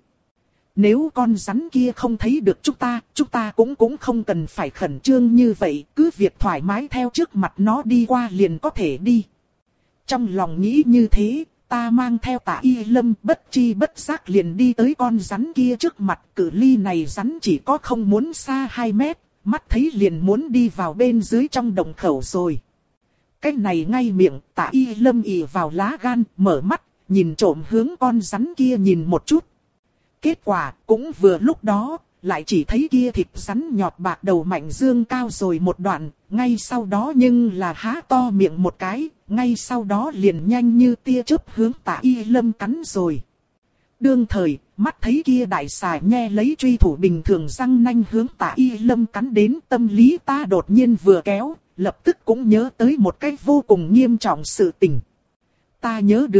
Nếu con rắn kia không thấy được chúng ta, chúng ta cũng cũng không cần phải khẩn trương như vậy, cứ việc thoải mái theo trước mặt nó đi qua liền có thể đi. Trong lòng nghĩ như thế, ta mang theo Tạ Y Lâm bất chi bất giác liền đi tới con rắn kia trước mặt, cự ly này rắn chỉ có không muốn xa hai mét, mắt thấy liền muốn đi vào bên dưới trong đồng khẩu rồi. Cái này ngay miệng, Tạ Y Lâm ì vào lá gan, mở mắt, nhìn trộm hướng con rắn kia nhìn một chút. Kết quả, cũng vừa lúc đó, lại chỉ thấy kia thịt rắn nhọt bạc đầu mạnh dương cao rồi một đoạn, ngay sau đó nhưng là há to miệng một cái, ngay sau đó liền nhanh như tia chớp hướng Tạ Y Lâm cắn rồi. Đương thời, mắt thấy kia đại xà nhe lấy truy thủ bình thường răng nanh hướng Tạ Y Lâm cắn đến, tâm lý ta đột nhiên vừa kéo, lập tức cũng nhớ tới một cái vô cùng nghiêm trọng sự tình. Ta nhớ được,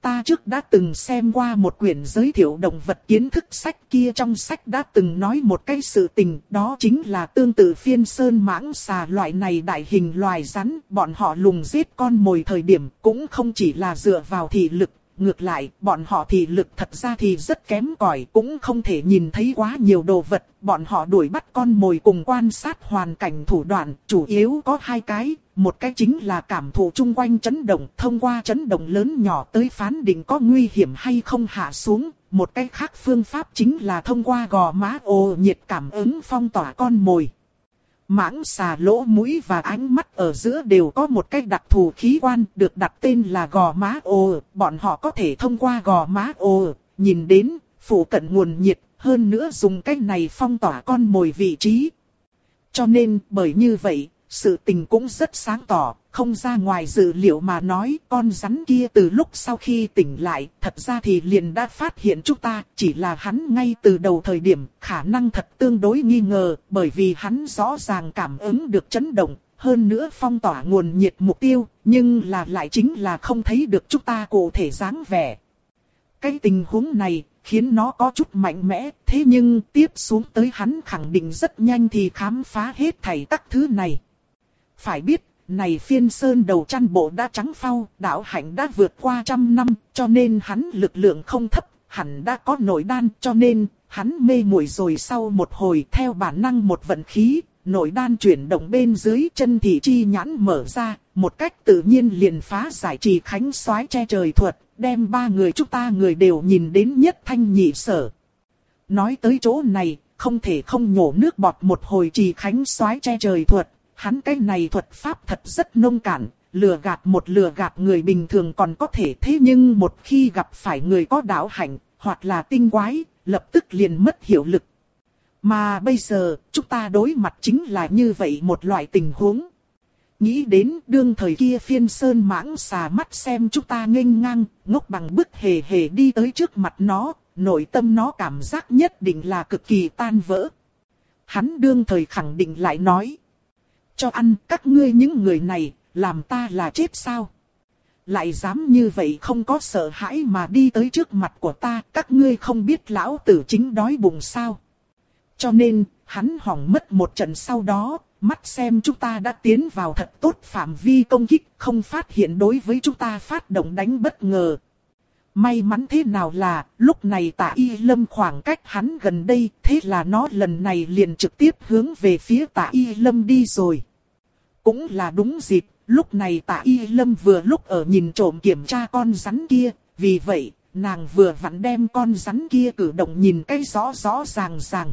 ta trước đã từng xem qua một quyển giới thiệu động vật kiến thức sách kia, trong sách đã từng nói một cái sự tình, đó chính là tương tự phiên sơn mãng xà loại này đại hình loài rắn, bọn họ lùng giết con mồi thời điểm cũng không chỉ là dựa vào thị lực. Ngược lại, bọn họ thị lực thật ra thì rất kém cỏi, cũng không thể nhìn thấy quá nhiều đồ vật. Bọn họ đuổi bắt con mồi cùng quan sát hoàn cảnh thủ đoạn, chủ yếu có hai cái. Một cái chính là cảm thụ chung quanh chấn động, thông qua chấn động lớn nhỏ tới phán định có nguy hiểm hay không hạ xuống. Một cái khác phương pháp chính là thông qua gò má ồ nhiệt cảm ứng phong tỏa con mồi. Mãng xà lỗ mũi và ánh mắt ở giữa đều có một cái đặc thù khí quan được đặt tên là gò má ồ. Bọn họ có thể thông qua gò má ồ, nhìn đến, phụ cận nguồn nhiệt, hơn nữa dùng cái này phong tỏa con mồi vị trí. Cho nên, bởi như vậy, sự tình cũng rất sáng tỏ, không ra ngoài dự liệu mà nói, con rắn kia từ lúc sau khi tỉnh lại, thật ra thì liền đã phát hiện chúng ta, chỉ là hắn ngay từ đầu thời điểm, khả năng thật tương đối nghi ngờ, bởi vì hắn rõ ràng cảm ứng được chấn động, hơn nữa phong tỏa nguồn nhiệt mục tiêu, nhưng là lại chính là không thấy được chúng ta cụ thể dáng vẻ. Cái tình huống này, khiến nó có chút mạnh mẽ, thế nhưng tiếp xuống tới hắn khẳng định rất nhanh thì khám phá hết thảy các thứ này. Phải biết, này phiên sơn đầu chăn bộ đã trắng phau, đạo hạnh đã vượt qua trăm năm, cho nên hắn lực lượng không thấp, hẳn đã có nội đan, cho nên hắn mê muội rồi sau một hồi theo bản năng một vận khí, nội đan chuyển động bên dưới chân thị chi nhãn mở ra, một cách tự nhiên liền phá giải trì khánh soái che trời thuật, đem ba người chúng ta người đều nhìn đến nhất thanh nhị sở. Nói tới chỗ này, không thể không nhổ nước bọt một hồi trì khánh soái che trời thuật. Hắn cái này thuật pháp thật rất nông cạn, lừa gạt một lừa gạt người bình thường còn có thể, thế nhưng một khi gặp phải người có đạo hạnh, hoặc là tinh quái, lập tức liền mất hiệu lực. Mà bây giờ, chúng ta đối mặt chính là như vậy một loại tình huống. Nghĩ đến đương thời kia phiên sơn mãng xà mắt xem chúng ta nghênh ngang, ngốc bằng bức hề hề đi tới trước mặt nó, nội tâm nó cảm giác nhất định là cực kỳ tan vỡ. Hắn đương thời khẳng định lại nói. Cho ăn các ngươi những người này, làm ta là chết sao? Lại dám như vậy không có sợ hãi mà đi tới trước mặt của ta, các ngươi không biết lão tử chính đói bụng sao? Cho nên, hắn hỏng mất một trận sau đó, mắt xem chúng ta đã tiến vào thật tốt phạm vi công kích, không phát hiện đối với chúng ta phát động đánh bất ngờ. May mắn thế nào là, lúc này Tạ Y Lâm khoảng cách hắn gần đây, thế là nó lần này liền trực tiếp hướng về phía Tạ Y Lâm đi rồi. Cũng là đúng dịp, lúc này Tạ Y Lâm vừa lúc ở nhìn trộm kiểm tra con rắn kia, vì vậy, nàng vừa vặn đem con rắn kia cử động nhìn cái rõ rõ ràng ràng.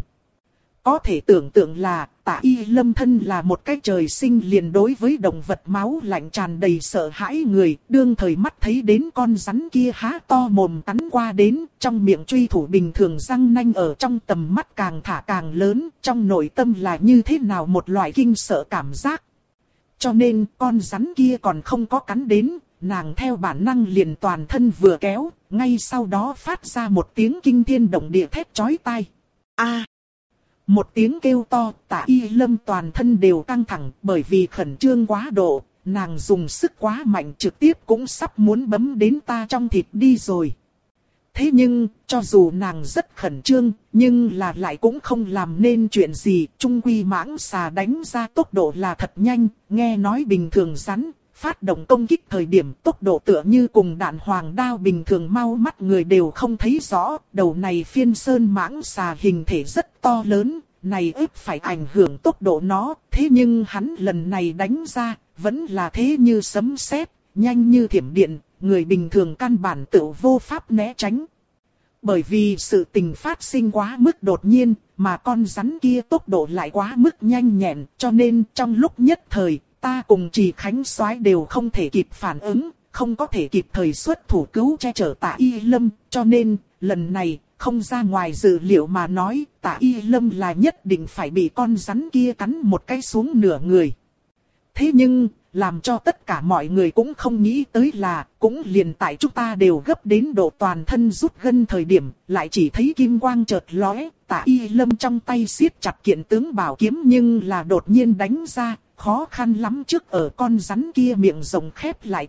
Có thể tưởng tượng là, Tạ Y Lâm thân là một cái trời sinh liền đối với động vật máu lạnh tràn đầy sợ hãi người, đương thời mắt thấy đến con rắn kia há to mồm cắn qua đến, trong miệng truy thủ bình thường răng nanh ở trong tầm mắt càng thả càng lớn, trong nội tâm là như thế nào một loại kinh sợ cảm giác. Cho nên con rắn kia còn không có cắn đến, nàng theo bản năng liền toàn thân vừa kéo, ngay sau đó phát ra một tiếng kinh thiên động địa thét chói tai. A! Một tiếng kêu to, Tạ Y Lâm toàn thân đều căng thẳng bởi vì khẩn trương quá độ, nàng dùng sức quá mạnh trực tiếp cũng sắp muốn bấm đến ta trong thịt đi rồi. Thế nhưng, cho dù nàng rất khẩn trương, nhưng là lại cũng không làm nên chuyện gì, trung quy mãng xà đánh ra tốc độ là thật nhanh, nghe nói bình thường rắn, phát động công kích thời điểm tốc độ tựa như cùng đạn hoàng đao bình thường mau mắt người đều không thấy rõ, đầu này phiên sơn mãng xà hình thể rất to lớn, này ếp phải ảnh hưởng tốc độ nó, thế nhưng hắn lần này đánh ra, vẫn là thế như sấm sét, nhanh như thiểm điện, người bình thường căn bản tự vô pháp né tránh. Bởi vì sự tình phát sinh quá mức đột nhiên, mà con rắn kia tốc độ lại quá mức nhanh nhẹn, cho nên trong lúc nhất thời, ta cùng Trì Khánh Soái đều không thể kịp phản ứng, không có thể kịp thời xuất thủ cứu che chở Tạ Y Lâm, cho nên, lần này, không ra ngoài dự liệu mà nói, Tạ Y Lâm là nhất định phải bị con rắn kia cắn một cái xuống nửa người. Thế nhưng, làm cho tất cả mọi người cũng không nghĩ tới là, cũng liền tại chúng ta đều gấp đến độ toàn thân rút gân thời điểm, lại chỉ thấy kim quang chợt lóe, Tạ Y Lâm trong tay siết chặt kiện tướng bảo kiếm nhưng là đột nhiên đánh ra, khó khăn lắm trước ở con rắn kia miệng rồng khép lại trước,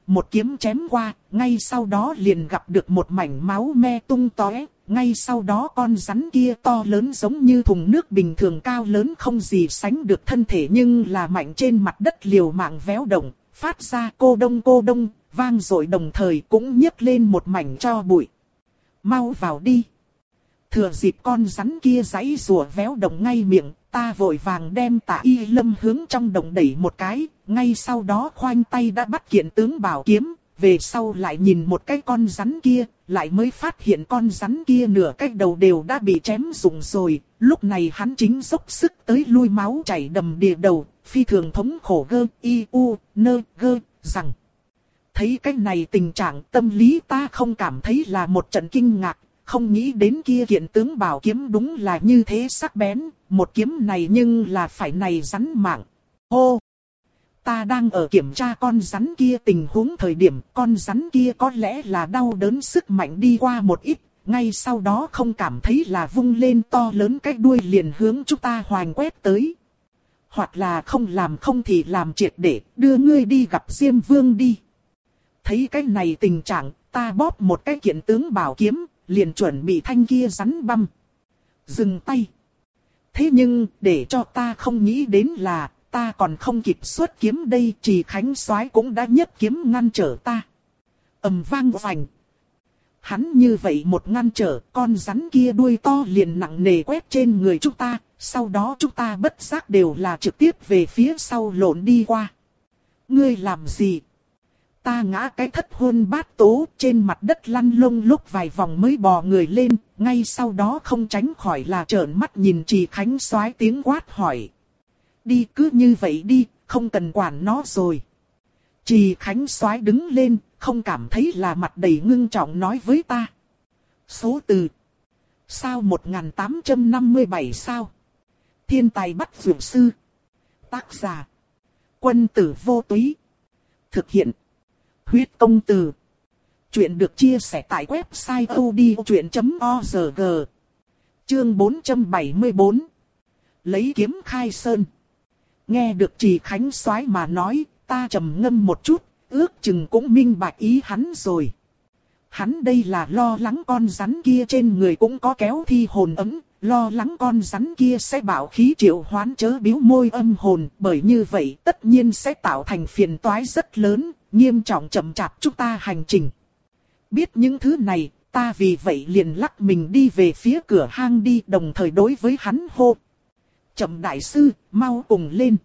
một kiếm chém qua, ngay sau đó liền gặp được một mảnh máu me tung tóe. Ngay sau đó con rắn kia to lớn giống như thùng nước bình thường cao lớn không gì sánh được thân thể nhưng là mạnh trên mặt đất liều mạng véo động, phát ra cô đông cô đông, vang dội đồng thời cũng nhấc lên một mảnh tro bụi. Mau vào đi. Thừa dịp con rắn kia giãy rùa véo động ngay miệng, ta vội vàng đem Tạ Y Lâm hướng trong đồng đẩy một cái, ngay sau đó khoanh tay đã bắt kiện tướng bảo kiếm, về sau lại nhìn một cái con rắn kia, lại mới phát hiện con rắn kia nửa cái đầu đều đã bị chém rụng rồi, lúc này hắn chính dốc sức tới lui máu chảy đầm đìa đầu, phi thường thống khổ gơ, y u, nơ, gơ, rằng. Thấy cái này tình trạng tâm lý ta không cảm thấy là một trận kinh ngạc, không nghĩ đến kia kiện tướng bảo kiếm đúng là như thế sắc bén, một kiếm này nhưng là phải này rắn mạng. Hô! Ta đang ở kiểm tra con rắn kia tình huống thời điểm, con rắn kia có lẽ là đau đớn sức mạnh đi qua một ít, ngay sau đó không cảm thấy là vung lên to lớn cái đuôi liền hướng chúng ta hoành quét tới. Hoặc là không làm không thì làm triệt để, đưa ngươi đi gặp Diêm Vương đi. Thấy cái này tình trạng, ta bóp một cái kiện tướng bảo kiếm, liền chuẩn bị thanh kia rắn băm. Dừng tay. Thế nhưng, để cho ta không nghĩ đến là, ta còn không kịp xuất kiếm đây, Trì Khánh Soái cũng đã nhấc kiếm ngăn trở ta. Ầm vang oành. Hắn như vậy một ngăn trở, con rắn kia đuôi to liền nặng nề quét trên người chúng ta, sau đó chúng ta bất giác đều là trực tiếp về phía sau lộn đi qua. Ngươi làm gì? Ta ngã cái thất hôn bát tố, trên mặt đất lăn lông lúc vài vòng mới bò người lên, ngay sau đó không tránh khỏi là trợn mắt nhìn Trì Khánh Soái tiếng quát hỏi. Đi cứ như vậy đi, không cần quản nó rồi. Trì Khánh Soái đứng lên, không cảm thấy là mặt đầy ngưng trọng nói với ta. Số từ. Sao một nghìn tám trăm năm mươi bảy sao? Thiên tài bắt dược sư. Tác giả. Quân tử vô túy. Thực hiện. Huyết công từ. Chuyện được chia sẻ tại website odchuyện chấm org. Chương bốn trăm bảy mươi bốn. Lấy kiếm khai sơn. Nghe được Trì Khánh Soái mà nói, ta trầm ngâm một chút, ước chừng cũng minh bạch ý hắn rồi. Hắn đây là lo lắng con rắn kia trên người cũng có kéo thi hồn ấm, lo lắng con rắn kia sẽ bảo khí triệu hoán chớ biếu môi âm hồn, bởi như vậy tất nhiên sẽ tạo thành phiền toái rất lớn, nghiêm trọng chậm chạp chúng ta hành trình. Biết những thứ này, ta vì vậy liền lắc mình đi về phía cửa hang đi, đồng thời đối với hắn hô. Chậm đại sư, mau cùng lên.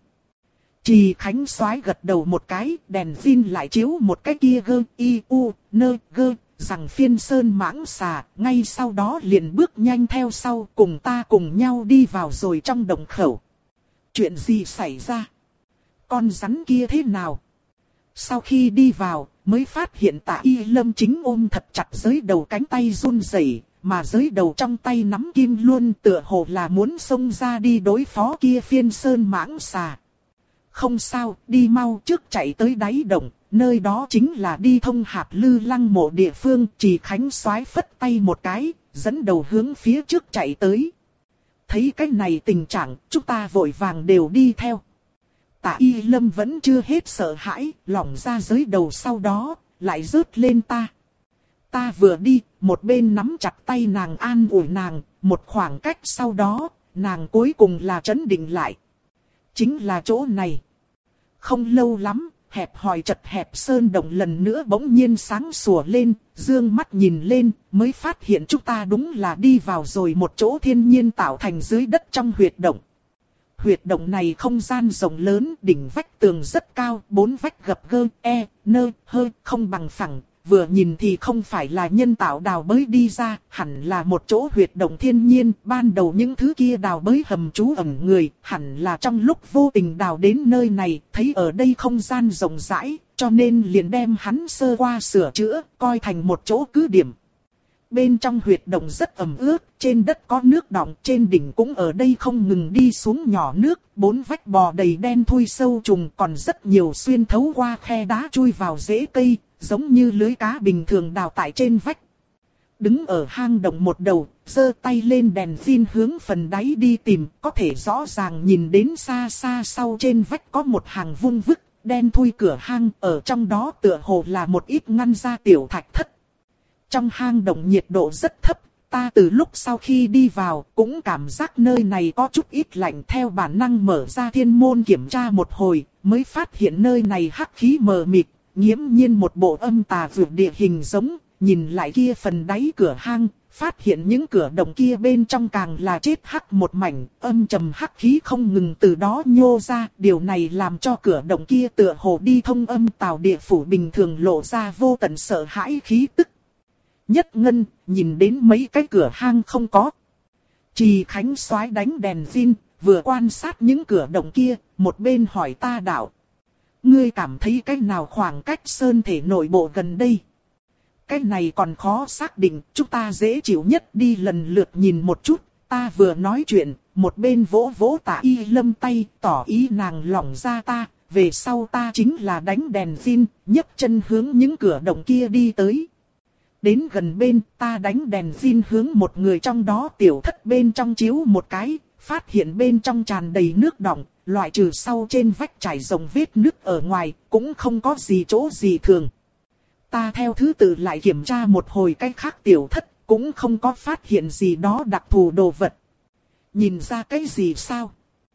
Trì Khánh Soái gật đầu một cái, đèn pin lại chiếu một cái kia gơ, y, u, nơ, gơ, rằng phiên sơn mãng xà, ngay sau đó liền bước nhanh theo sau cùng ta cùng nhau đi vào rồi trong đồng khẩu. Chuyện gì xảy ra? Con rắn kia thế nào? Sau khi đi vào, mới phát hiện Tạ Y Lâm chính ôm thật chặt giới đầu cánh tay run rẩy, mà giới đầu trong tay nắm kim luôn tựa hồ là muốn xông ra đi đối phó kia phiên sơn mãng xà. Không sao, đi mau trước chạy tới đáy đồng, nơi đó chính là đi thông Hạp Lư Lăng mộ địa phương. Trì Khánh Soái phất tay một cái, dẫn đầu hướng phía trước chạy tới. Thấy cái này tình trạng, chúng ta vội vàng đều đi theo. Tạ Y Lâm vẫn chưa hết sợ hãi, lỏng ra giới đầu sau đó, lại rớt lên ta. Ta vừa đi, một bên nắm chặt tay nàng an ủi nàng, một khoảng cách sau đó, nàng cuối cùng là trấn định lại. Chính là chỗ này. Không lâu lắm, hẹp hòi chật hẹp sơn động lần nữa bỗng nhiên sáng sủa lên, dương mắt nhìn lên, mới phát hiện chúng ta đúng là đi vào rồi một chỗ thiên nhiên tạo thành dưới đất trong huyệt động. Huyệt động này không gian rộng lớn, đỉnh vách tường rất cao, bốn vách gập gơ, e, nơ, hơ, không bằng phẳng. Vừa nhìn thì không phải là nhân tạo đào bới đi ra, hẳn là một chỗ huyệt động thiên nhiên. Ban đầu những thứ kia đào bới hầm trú ẩn người, hẳn là trong lúc vô tình đào đến nơi này, thấy ở đây không gian rộng rãi, cho nên liền đem hắn sơ qua sửa chữa, coi thành một chỗ cứ điểm. Bên trong huyệt động rất ẩm ướt, trên đất có nước đọng, trên đỉnh cũng ở đây không ngừng đi xuống nhỏ nước, bốn vách bò đầy đen thui sâu trùng, còn rất nhiều xuyên thấu qua khe đá chui vào rễ cây, giống như lưới cá bình thường đào tại trên vách. Đứng ở hang động một đầu, giơ tay lên đèn pin hướng phần đáy đi tìm, có thể rõ ràng nhìn đến xa xa sau trên vách có một hàng vung vức, đen thui cửa hang, ở trong đó tựa hồ là một ít ngăn ra tiểu thạch thất. Trong hang động nhiệt độ rất thấp, ta từ lúc sau khi đi vào cũng cảm giác nơi này có chút ít lạnh, theo bản năng mở ra thiên môn kiểm tra một hồi, mới phát hiện nơi này hắc khí mờ mịt, nghiễm nhiên một bộ âm tà vượt địa hình giống. Nhìn lại kia phần đáy cửa hang, phát hiện những cửa động kia bên trong càng là chết hắc một mảnh, âm trầm hắc khí không ngừng từ đó nhô ra, điều này làm cho cửa động kia tựa hồ đi thông âm tào địa phủ bình thường lộ ra vô tận sợ hãi khí tức. Nhất Ngân, nhìn đến mấy cái cửa hang không có. Trì Khánh soái đánh đèn pin, vừa quan sát những cửa động kia, một bên hỏi ta đạo. Ngươi cảm thấy cái nào khoảng cách sơn thể nội bộ gần đây? Cái này còn khó xác định, chúng ta dễ chịu nhất đi lần lượt nhìn một chút. Ta vừa nói chuyện, một bên vỗ vỗ Tạ Y Lâm tay, tỏ ý nàng lỏng ra ta. Về sau ta chính là đánh đèn pin, nhấc chân hướng những cửa động kia đi tới. Đến gần bên, ta đánh đèn pin hướng một người trong đó tiểu thất bên trong chiếu một cái, phát hiện bên trong tràn đầy nước đọng, loại trừ sau trên vách trải rộng vết nứt ở ngoài, cũng không có gì chỗ gì thường. Ta theo thứ tự lại kiểm tra một hồi cái khác tiểu thất, cũng không có phát hiện gì đó đặc thù đồ vật. Nhìn ra cái gì sao?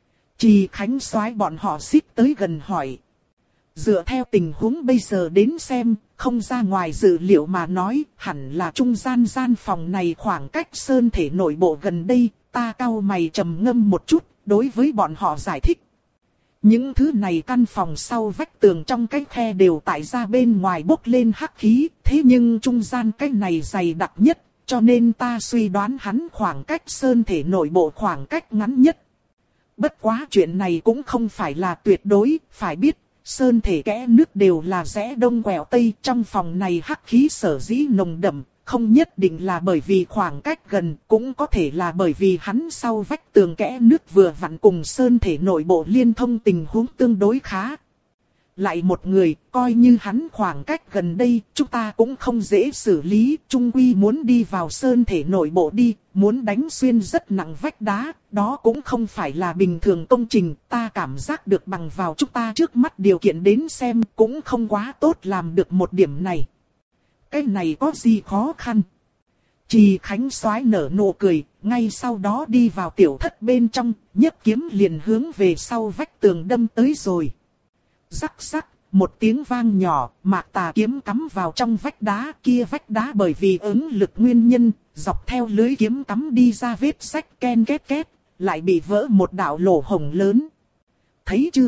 Trì Khánh soái bọn họ xích tới gần hỏi. Dựa theo tình huống bây giờ đến xem, không ra ngoài dự liệu mà nói, hẳn là trung gian gian phòng này khoảng cách sơn thể nội bộ gần đây. Ta cau mày trầm ngâm một chút, đối với bọn họ giải thích. Những thứ này căn phòng sau vách tường trong cái khe đều tại ra bên ngoài bốc lên hắc khí, thế nhưng trung gian cái này dày đặc nhất, cho nên ta suy đoán hắn khoảng cách sơn thể nội bộ khoảng cách ngắn nhất. Bất quá chuyện này cũng không phải là tuyệt đối, phải biết, sơn thể kẽ nước đều là rẽ đông quẹo tây, trong phòng này hắc khí sở dĩ nồng đậm. Không nhất định là bởi vì khoảng cách gần, cũng có thể là bởi vì hắn sau vách tường kẽ nước vừa vặn cùng sơn thể nội bộ liên thông tình huống tương đối khá. Lại một người, coi như hắn khoảng cách gần đây, chúng ta cũng không dễ xử lý, chung quy muốn đi vào sơn thể nội bộ đi, muốn đánh xuyên rất nặng vách đá, đó cũng không phải là bình thường công trình, ta cảm giác được bằng vào chúng ta trước mắt điều kiện đến xem cũng không quá tốt làm được một điểm này. Cái này có gì khó khăn? Trì Khánh soái nở nụ cười, ngay sau đó đi vào tiểu thất bên trong, nhấc kiếm liền hướng về sau vách tường đâm tới rồi. Rắc rắc, một tiếng vang nhỏ, Mạc Tà kiếm cắm vào trong vách đá, kia vách đá bởi vì ứng lực nguyên nhân, dọc theo lưới kiếm cắm đi ra vết rách ken két két, lại bị vỡ một đạo lỗ hổng lớn. Thấy chưa?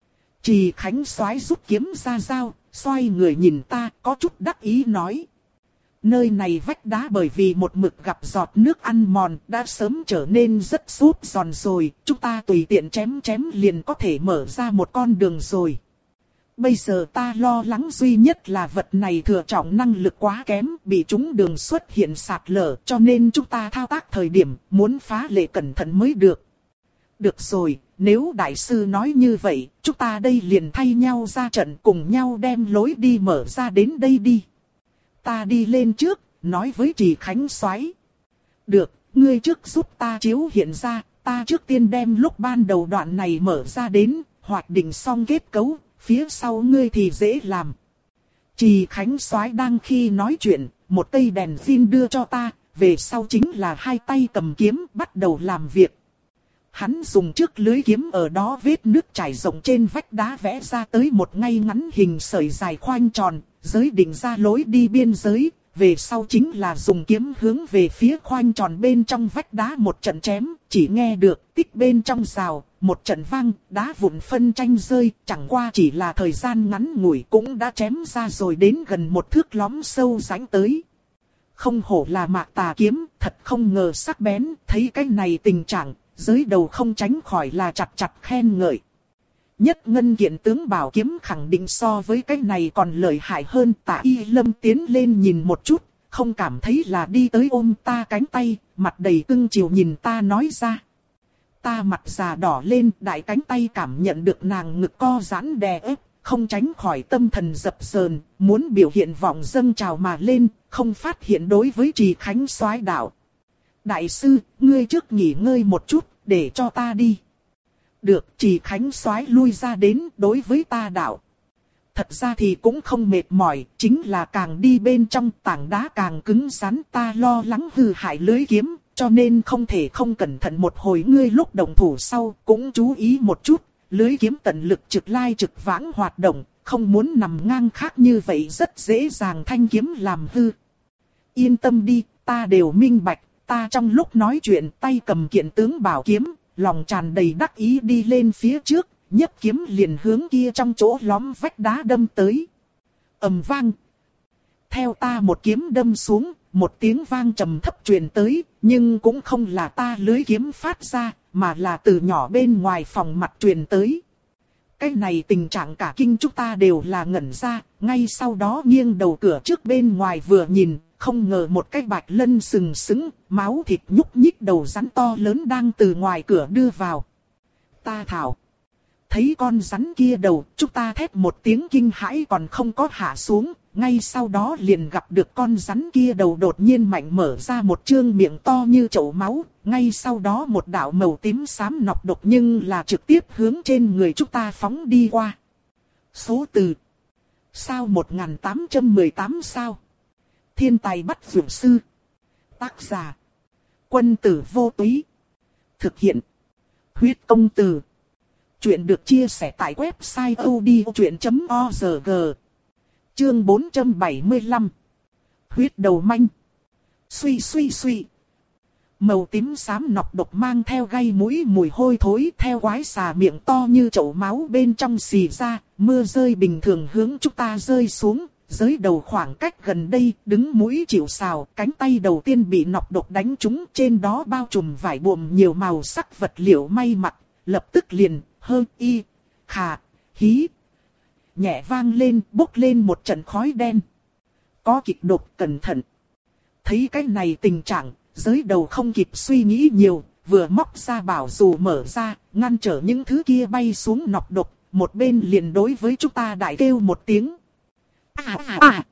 Trì Khánh soái rút kiếm ra dao, xoay người nhìn ta, có chút đắc ý nói. Nơi này vách đá bởi vì một mực gặp giọt nước ăn mòn, đã sớm trở nên rất sút giòn rồi, chúng ta tùy tiện chém chém liền có thể mở ra một con đường rồi. Bây giờ ta lo lắng duy nhất là vật này thừa trọng năng lực quá kém, bị chúng đường xuất hiện sạt lở, cho nên chúng ta thao tác thời điểm muốn phá lệ cẩn thận mới được. Được rồi, nếu đại sư nói như vậy, chúng ta đây liền thay nhau ra trận, cùng nhau đem lối đi mở ra đến đây đi. Ta đi lên trước, nói với Trì Khánh soái. Được, ngươi trước giúp ta chiếu hiện ra, ta trước tiên đem lúc ban đầu đoạn này mở ra đến, hoạch định xong kết cấu, phía sau ngươi thì dễ làm. Trì Khánh soái đang khi nói chuyện, một cây đèn pin đưa cho ta, về sau chính là hai tay cầm kiếm bắt đầu làm việc. Hắn dùng chiếc lưới kiếm ở đó vết nước trải rộng trên vách đá vẽ ra tới một ngay ngắn hình sợi dài khoanh tròn, giới định ra lối đi biên giới, về sau chính là dùng kiếm hướng về phía khoanh tròn bên trong vách đá một trận chém, chỉ nghe được tích bên trong rào, một trận vang, đá vụn phân tranh rơi, chẳng qua chỉ là thời gian ngắn ngủi cũng đã chém ra rồi đến gần một thước lõm sâu rãnh tới. Không hổ là Mạc Tà kiếm, thật không ngờ sắc bén, thấy cái này tình trạng, giới đầu không tránh khỏi là chặt chặt khen ngợi. Nhất Ngân kiện tướng bảo kiếm khẳng định so với cái này còn lợi hại hơn. Tạ Y Lâm tiến lên nhìn một chút, không cảm thấy là đi tới ôm ta cánh tay, mặt đầy cưng chiều nhìn ta nói ra. Ta mặt già đỏ lên, đại cánh tay cảm nhận được nàng ngực co giãn đè ép, không tránh khỏi tâm thần dập dờn, muốn biểu hiện vọng dâng trào mà lên, không phát hiện đối với Trì Khánh soái đạo. Đại sư, ngươi trước nghỉ ngơi một chút, để cho ta đi. Được, Trì Khánh soái lui ra đến đối với ta đạo. Thật ra thì cũng không mệt mỏi, chính là càng đi bên trong tảng đá càng cứng rắn, ta lo lắng hư hại lưới kiếm, cho nên không thể không cẩn thận một hồi. Ngươi lúc động thủ sau cũng chú ý một chút, lưới kiếm tận lực trực lai trực vãng hoạt động, không muốn nằm ngang khác như vậy rất dễ dàng thanh kiếm làm hư. Yên tâm đi, ta đều minh bạch. Ta trong lúc nói chuyện tay cầm kiện tướng bảo kiếm, lòng tràn đầy đắc ý đi lên phía trước, nhấc kiếm liền hướng kia trong chỗ lõm vách đá đâm tới. Ầm vang. Theo ta một kiếm đâm xuống, một tiếng vang trầm thấp truyền tới, nhưng cũng không là ta lưới kiếm phát ra, mà là từ nhỏ bên ngoài phòng mặt truyền tới. Cái này tình trạng cả kinh chúng ta đều là ngẩn ra, ngay sau đó nghiêng đầu cửa trước bên ngoài vừa nhìn, không ngờ một cái bạch lân sừng sững, máu thịt nhúc nhích đầu rắn to lớn đang từ ngoài cửa đưa vào. Ta thảo. Thấy con rắn kia đầu, chúng ta thét một tiếng kinh hãi còn không có hạ xuống, ngay sau đó liền gặp được con rắn kia đầu đột nhiên mạnh mở ra một trương miệng to như chậu máu, ngay sau đó một đạo màu tím xám nọc độc nhưng là trực tiếp hướng trên người chúng ta phóng đi qua. Số từ. Sao một nghìn tám trăm mười tám sao? Thiên tài bắt vượt sư. Tác giả. Quân tử vô túy. Thực hiện. Huyết công từ. Chuyện được chia sẻ tại website odchuyện chấm org. Chương bốn trăm bảy mươi lăm. Huyết đầu manh. Suy suy suy. Màu tím xám nọc độc mang theo gây mũi mùi hôi thối theo quái xà miệng to như chậu máu bên trong xì ra, mưa rơi bình thường hướng chúng ta rơi xuống. Giới đầu khoảng cách gần đây, đứng mũi chịu sào, cánh tay đầu tiên bị nọc độc đánh trúng, trên đó bao trùm vải buồm nhiều màu sắc vật liệu may mặc, lập tức liền, hơi, y, khà, hí. Nhẹ vang lên, bốc lên một trận khói đen. Có kịch độc, cẩn thận. Thấy cái này tình trạng, giới đầu không kịp suy nghĩ nhiều, vừa móc ra bảo dù mở ra, ngăn trở những thứ kia bay xuống nọc độc, một bên liền đối với chúng ta đại kêu một tiếng. À à à.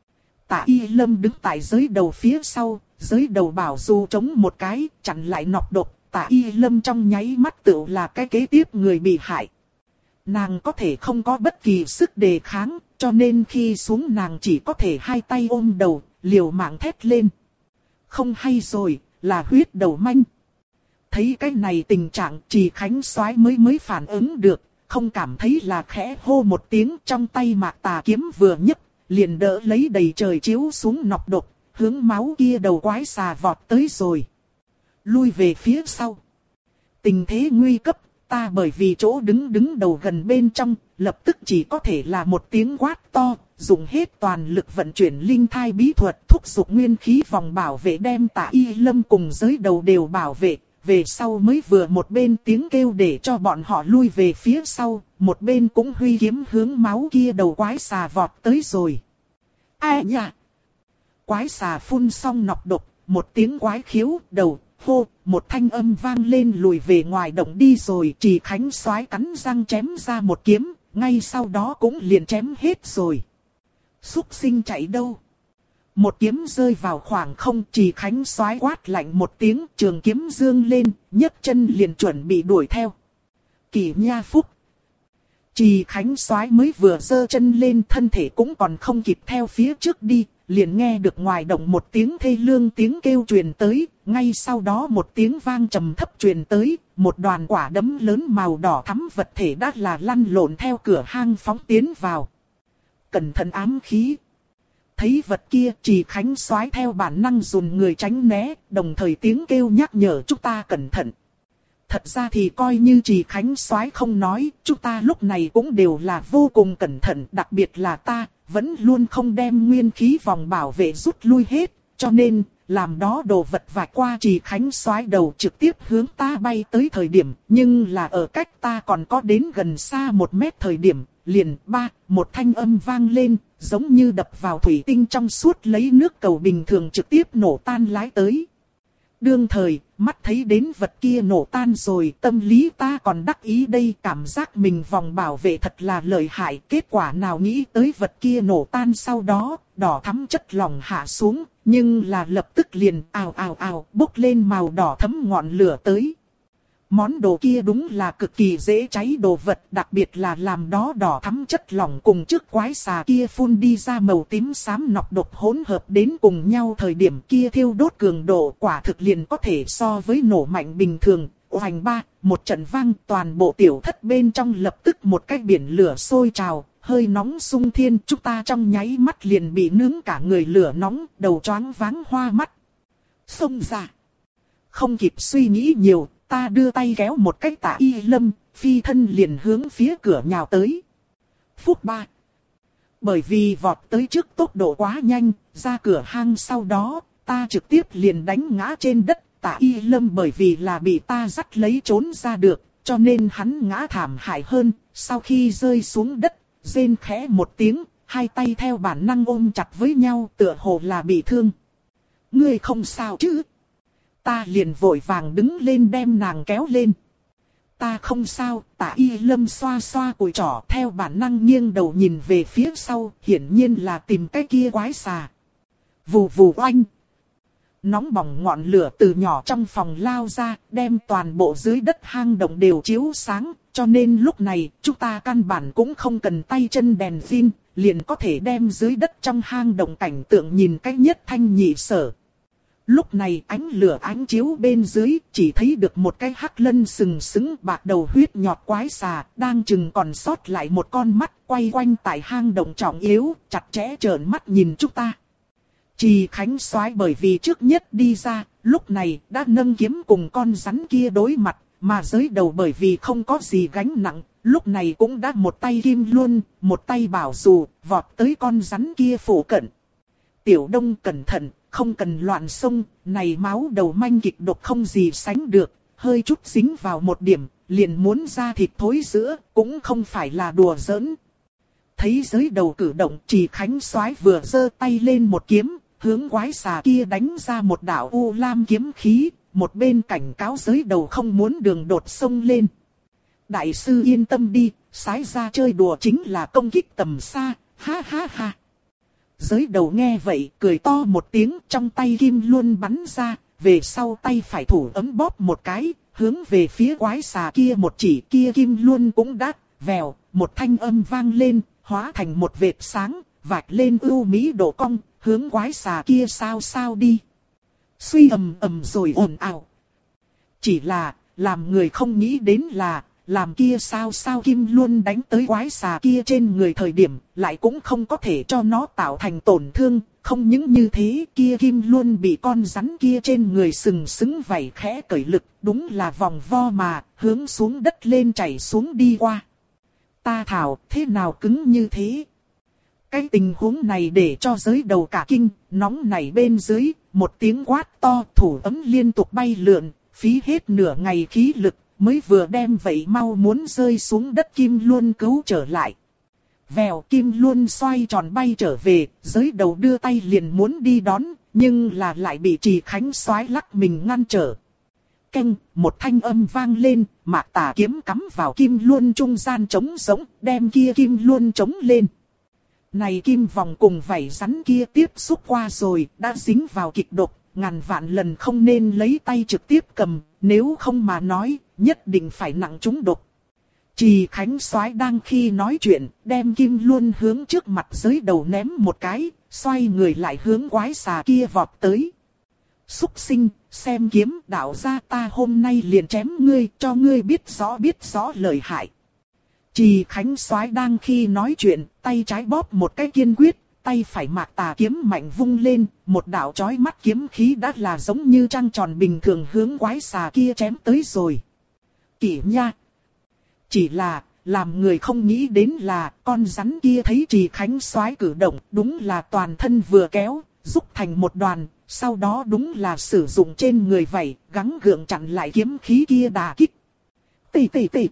Tạ Y Lâm đứng tại giới đầu phía sau, giới đầu bảo dù chống một cái, chặn lại nọc độc. Tạ Y Lâm trong nháy mắt tựu là cái kế tiếp người bị hại. Nàng có thể không có bất kỳ sức đề kháng, cho nên khi xuống nàng chỉ có thể hai tay ôm đầu, liều mạng thét lên. Không hay rồi, là huyết đầu manh. Thấy cái này tình trạng Trì Khánh soái mới mới phản ứng được. Không cảm thấy là khẽ hô một tiếng, trong tay mạc tà kiếm vừa nhấc, liền đỡ lấy đầy trời chiếu xuống nọc độc, hướng máu kia đầu quái xà vọt tới rồi. Lui về phía sau. Tình thế nguy cấp, ta bởi vì chỗ đứng đứng đầu gần bên trong, lập tức chỉ có thể là một tiếng quát to, dùng hết toàn lực vận chuyển linh thai bí thuật, thúc giục nguyên khí vòng bảo vệ đem Tạ Y Lâm cùng giới đầu đều bảo vệ. Về sau mới vừa một bên tiếng kêu để cho bọn họ lui về phía sau, một bên cũng huy kiếm hướng máu kia đầu quái xà vọt tới rồi. Ai nhỉ? Quái xà phun xong nọc độc, một tiếng quái khiếu, đầu, hô, một thanh âm vang lên lùi về ngoài động đi rồi. Trì Khánh soái cắn răng chém ra một kiếm, ngay sau đó cũng liền chém hết rồi. Súc sinh chạy đâu? Một kiếm rơi vào khoảng không, Trì Khánh soái quát lạnh một tiếng, trường kiếm dương lên, nhấc chân liền chuẩn bị đuổi theo. Kỳ nha phúc. Trì Khánh soái mới vừa giơ chân lên, thân thể cũng còn không kịp theo phía trước đi, liền nghe được ngoài động một tiếng thê lương tiếng kêu truyền tới, ngay sau đó một tiếng vang trầm thấp truyền tới, một đoàn quả đấm lớn màu đỏ thắm vật thể đã là lăn lộn theo cửa hang phóng tiến vào. Cẩn thận ám khí. Thấy vật kia, Trì Khánh soái theo bản năng dùn người tránh né, đồng thời tiếng kêu nhắc nhở chúng ta cẩn thận. Thật ra thì coi như Trì Khánh soái không nói, chúng ta lúc này cũng đều là vô cùng cẩn thận, đặc biệt là ta, vẫn luôn không đem nguyên khí vòng bảo vệ rút lui hết, cho nên, làm đó đồ vật vạch qua Trì Khánh soái đầu trực tiếp hướng ta bay tới thời điểm, nhưng là ở cách ta còn có đến gần xa một mét thời điểm, liền ba, một thanh âm vang lên, giống như đập vào thủy tinh trong suốt lấy nước cầu bình thường trực tiếp nổ tan lái tới. Đương thời, mắt thấy đến vật kia nổ tan rồi, tâm lý ta còn đắc ý đây, cảm giác mình vòng bảo vệ thật là lợi hại. Kết quả nào nghĩ tới vật kia nổ tan sau đó, đỏ thắm chất lỏng hạ xuống, nhưng là lập tức liền ào ào ào bốc lên màu đỏ thấm ngọn lửa tới. Món đồ kia đúng là cực kỳ dễ cháy đồ vật, đặc biệt là làm đó đỏ thắm chất lỏng cùng trước quái xà kia phun đi ra màu tím xám nọc độc hỗn hợp đến cùng nhau, thời điểm kia thiêu đốt cường độ quả thực liền có thể so với nổ mạnh bình thường. Oành ba, một trận vang, toàn bộ tiểu thất bên trong lập tức một cái biển lửa sôi trào, hơi nóng sung thiên, chúng ta trong nháy mắt liền bị nướng cả người lửa nóng, đầu choáng váng hoa mắt. Xông ra. Không kịp suy nghĩ nhiều, ta đưa tay kéo một cái Tạ Y Lâm, phi thân liền hướng phía cửa nhào tới. Phút ba. Bởi vì vọt tới trước tốc độ quá nhanh, ra cửa hang sau đó, ta trực tiếp liền đánh ngã trên đất. Tạ Y Lâm bởi vì là bị ta dắt lấy trốn ra được, cho nên hắn ngã thảm hại hơn. Sau khi rơi xuống đất, rên khẽ một tiếng, hai tay theo bản năng ôm chặt với nhau, tựa hồ là bị thương. Ngươi không sao chứ? Ta liền vội vàng đứng lên đem nàng kéo lên. Ta không sao. Tạ Y Lâm xoa xoa cùi trỏ, theo bản năng nghiêng đầu nhìn về phía sau, hiển nhiên là tìm cái kia quái xà. Vù vù oanh. Nóng bỏng ngọn lửa từ nhỏ trong phòng lao ra, đem toàn bộ dưới đất hang động đều chiếu sáng, cho nên lúc này chúng ta căn bản cũng không cần tay chân đèn pin, liền có thể đem dưới đất trong hang động cảnh tượng nhìn cách nhất thanh nhị sở. Lúc này ánh lửa ánh chiếu bên dưới, chỉ thấy được một cái hắc lân sừng sững bạc đầu huyết nhọt quái xà, đang chừng còn sót lại một con mắt quay quanh tại hang động trọng yếu, chặt chẽ trợn mắt nhìn chúng ta. Trì Khánh Soái bởi vì trước nhất đi ra, lúc này đã nâng kiếm cùng con rắn kia đối mặt, mà giới đầu bởi vì không có gì gánh nặng, lúc này cũng đã một tay kim luân, một tay bảo dù, vọt tới con rắn kia phủ cận. Tiểu Đông cẩn thận, không cần loạn xông, này máu đầu manh kịch độc không gì sánh được, hơi chút dính vào một điểm, liền muốn ra thịt thối giữa, cũng không phải là đùa giỡn. Thấy giới đầu cử động, Trì Khánh Soái vừa giơ tay lên một kiếm, hướng quái xà kia đánh ra một đạo u lam kiếm khí, một bên cảnh cáo giới đầu không muốn đường đột xông lên. Đại sư yên tâm đi, sái ra chơi đùa chính là công kích tầm xa, ha ha ha. Giới đầu nghe vậy, cười to một tiếng, trong tay kim luân bắn ra, về sau tay phải thủ ấm bóp một cái, hướng về phía quái xà kia một chỉ, kia kim luân cũng đắt, vèo, một thanh âm vang lên, hóa thành một vệt sáng, vạch lên ưu mỹ độ cong, hướng quái xà kia sao sao đi. Suy ầm ầm rồi ồn ào. Chỉ là, làm người không nghĩ đến là, làm kia sao sao kim luân đánh tới quái xà kia trên người thời điểm, lại cũng không có thể cho nó tạo thành tổn thương. Không những như thế, kia kim luân bị con rắn kia trên người sừng sững vảy khẽ cởi lực, đúng là vòng vo mà, hướng xuống đất lên chảy xuống đi qua. Ta thảo, thế nào cứng như thế? Cái tình huống này để cho giới đầu cả kinh, nóng nảy bên dưới, một tiếng quát to, thủ ấm liên tục bay lượn, phí hết nửa ngày khí lực, mới vừa đem vậy mau muốn rơi xuống đất kim luân cứu trở lại. Vèo, kim luân xoay tròn bay trở về, giới đầu đưa tay liền muốn đi đón, nhưng là lại bị Trì Khánh Soái lắc mình ngăn trở. Canh, một thanh âm vang lên, Mạc Tà kiếm cắm vào kim luân trung gian trống sống, đem kia kim luân trống lên. Này kim vòng cùng vảy rắn kia tiếp xúc qua rồi, đã dính vào kịch độc, ngàn vạn lần không nên lấy tay trực tiếp cầm, nếu không mà nói, nhất định phải nặng trúng độc. Trì Khánh Soái đang khi nói chuyện, đem kim luân hướng trước mặt giới đầu ném một cái, xoay người lại hướng quái xà kia vọt tới. Súc sinh, xem kiếm đạo gia ta hôm nay liền chém ngươi, cho ngươi biết rõ biết rõ lời hại. Trì Khánh Soái đang khi nói chuyện, tay trái bóp một cái kiên quyết, tay phải Mạc Tà kiếm mạnh vung lên, một đạo chói mắt kiếm khí đã là giống như trăng tròn bình thường hướng quái xà kia chém tới rồi. Kỷ nha! Chỉ là, làm người không nghĩ đến là, con rắn kia thấy Trì Khánh Soái cử động, đúng là toàn thân vừa kéo, rút thành một đoàn, sau đó đúng là sử dụng trên người vảy, gắng gượng chặn lại kiếm khí kia đả kích. Tì tì tì!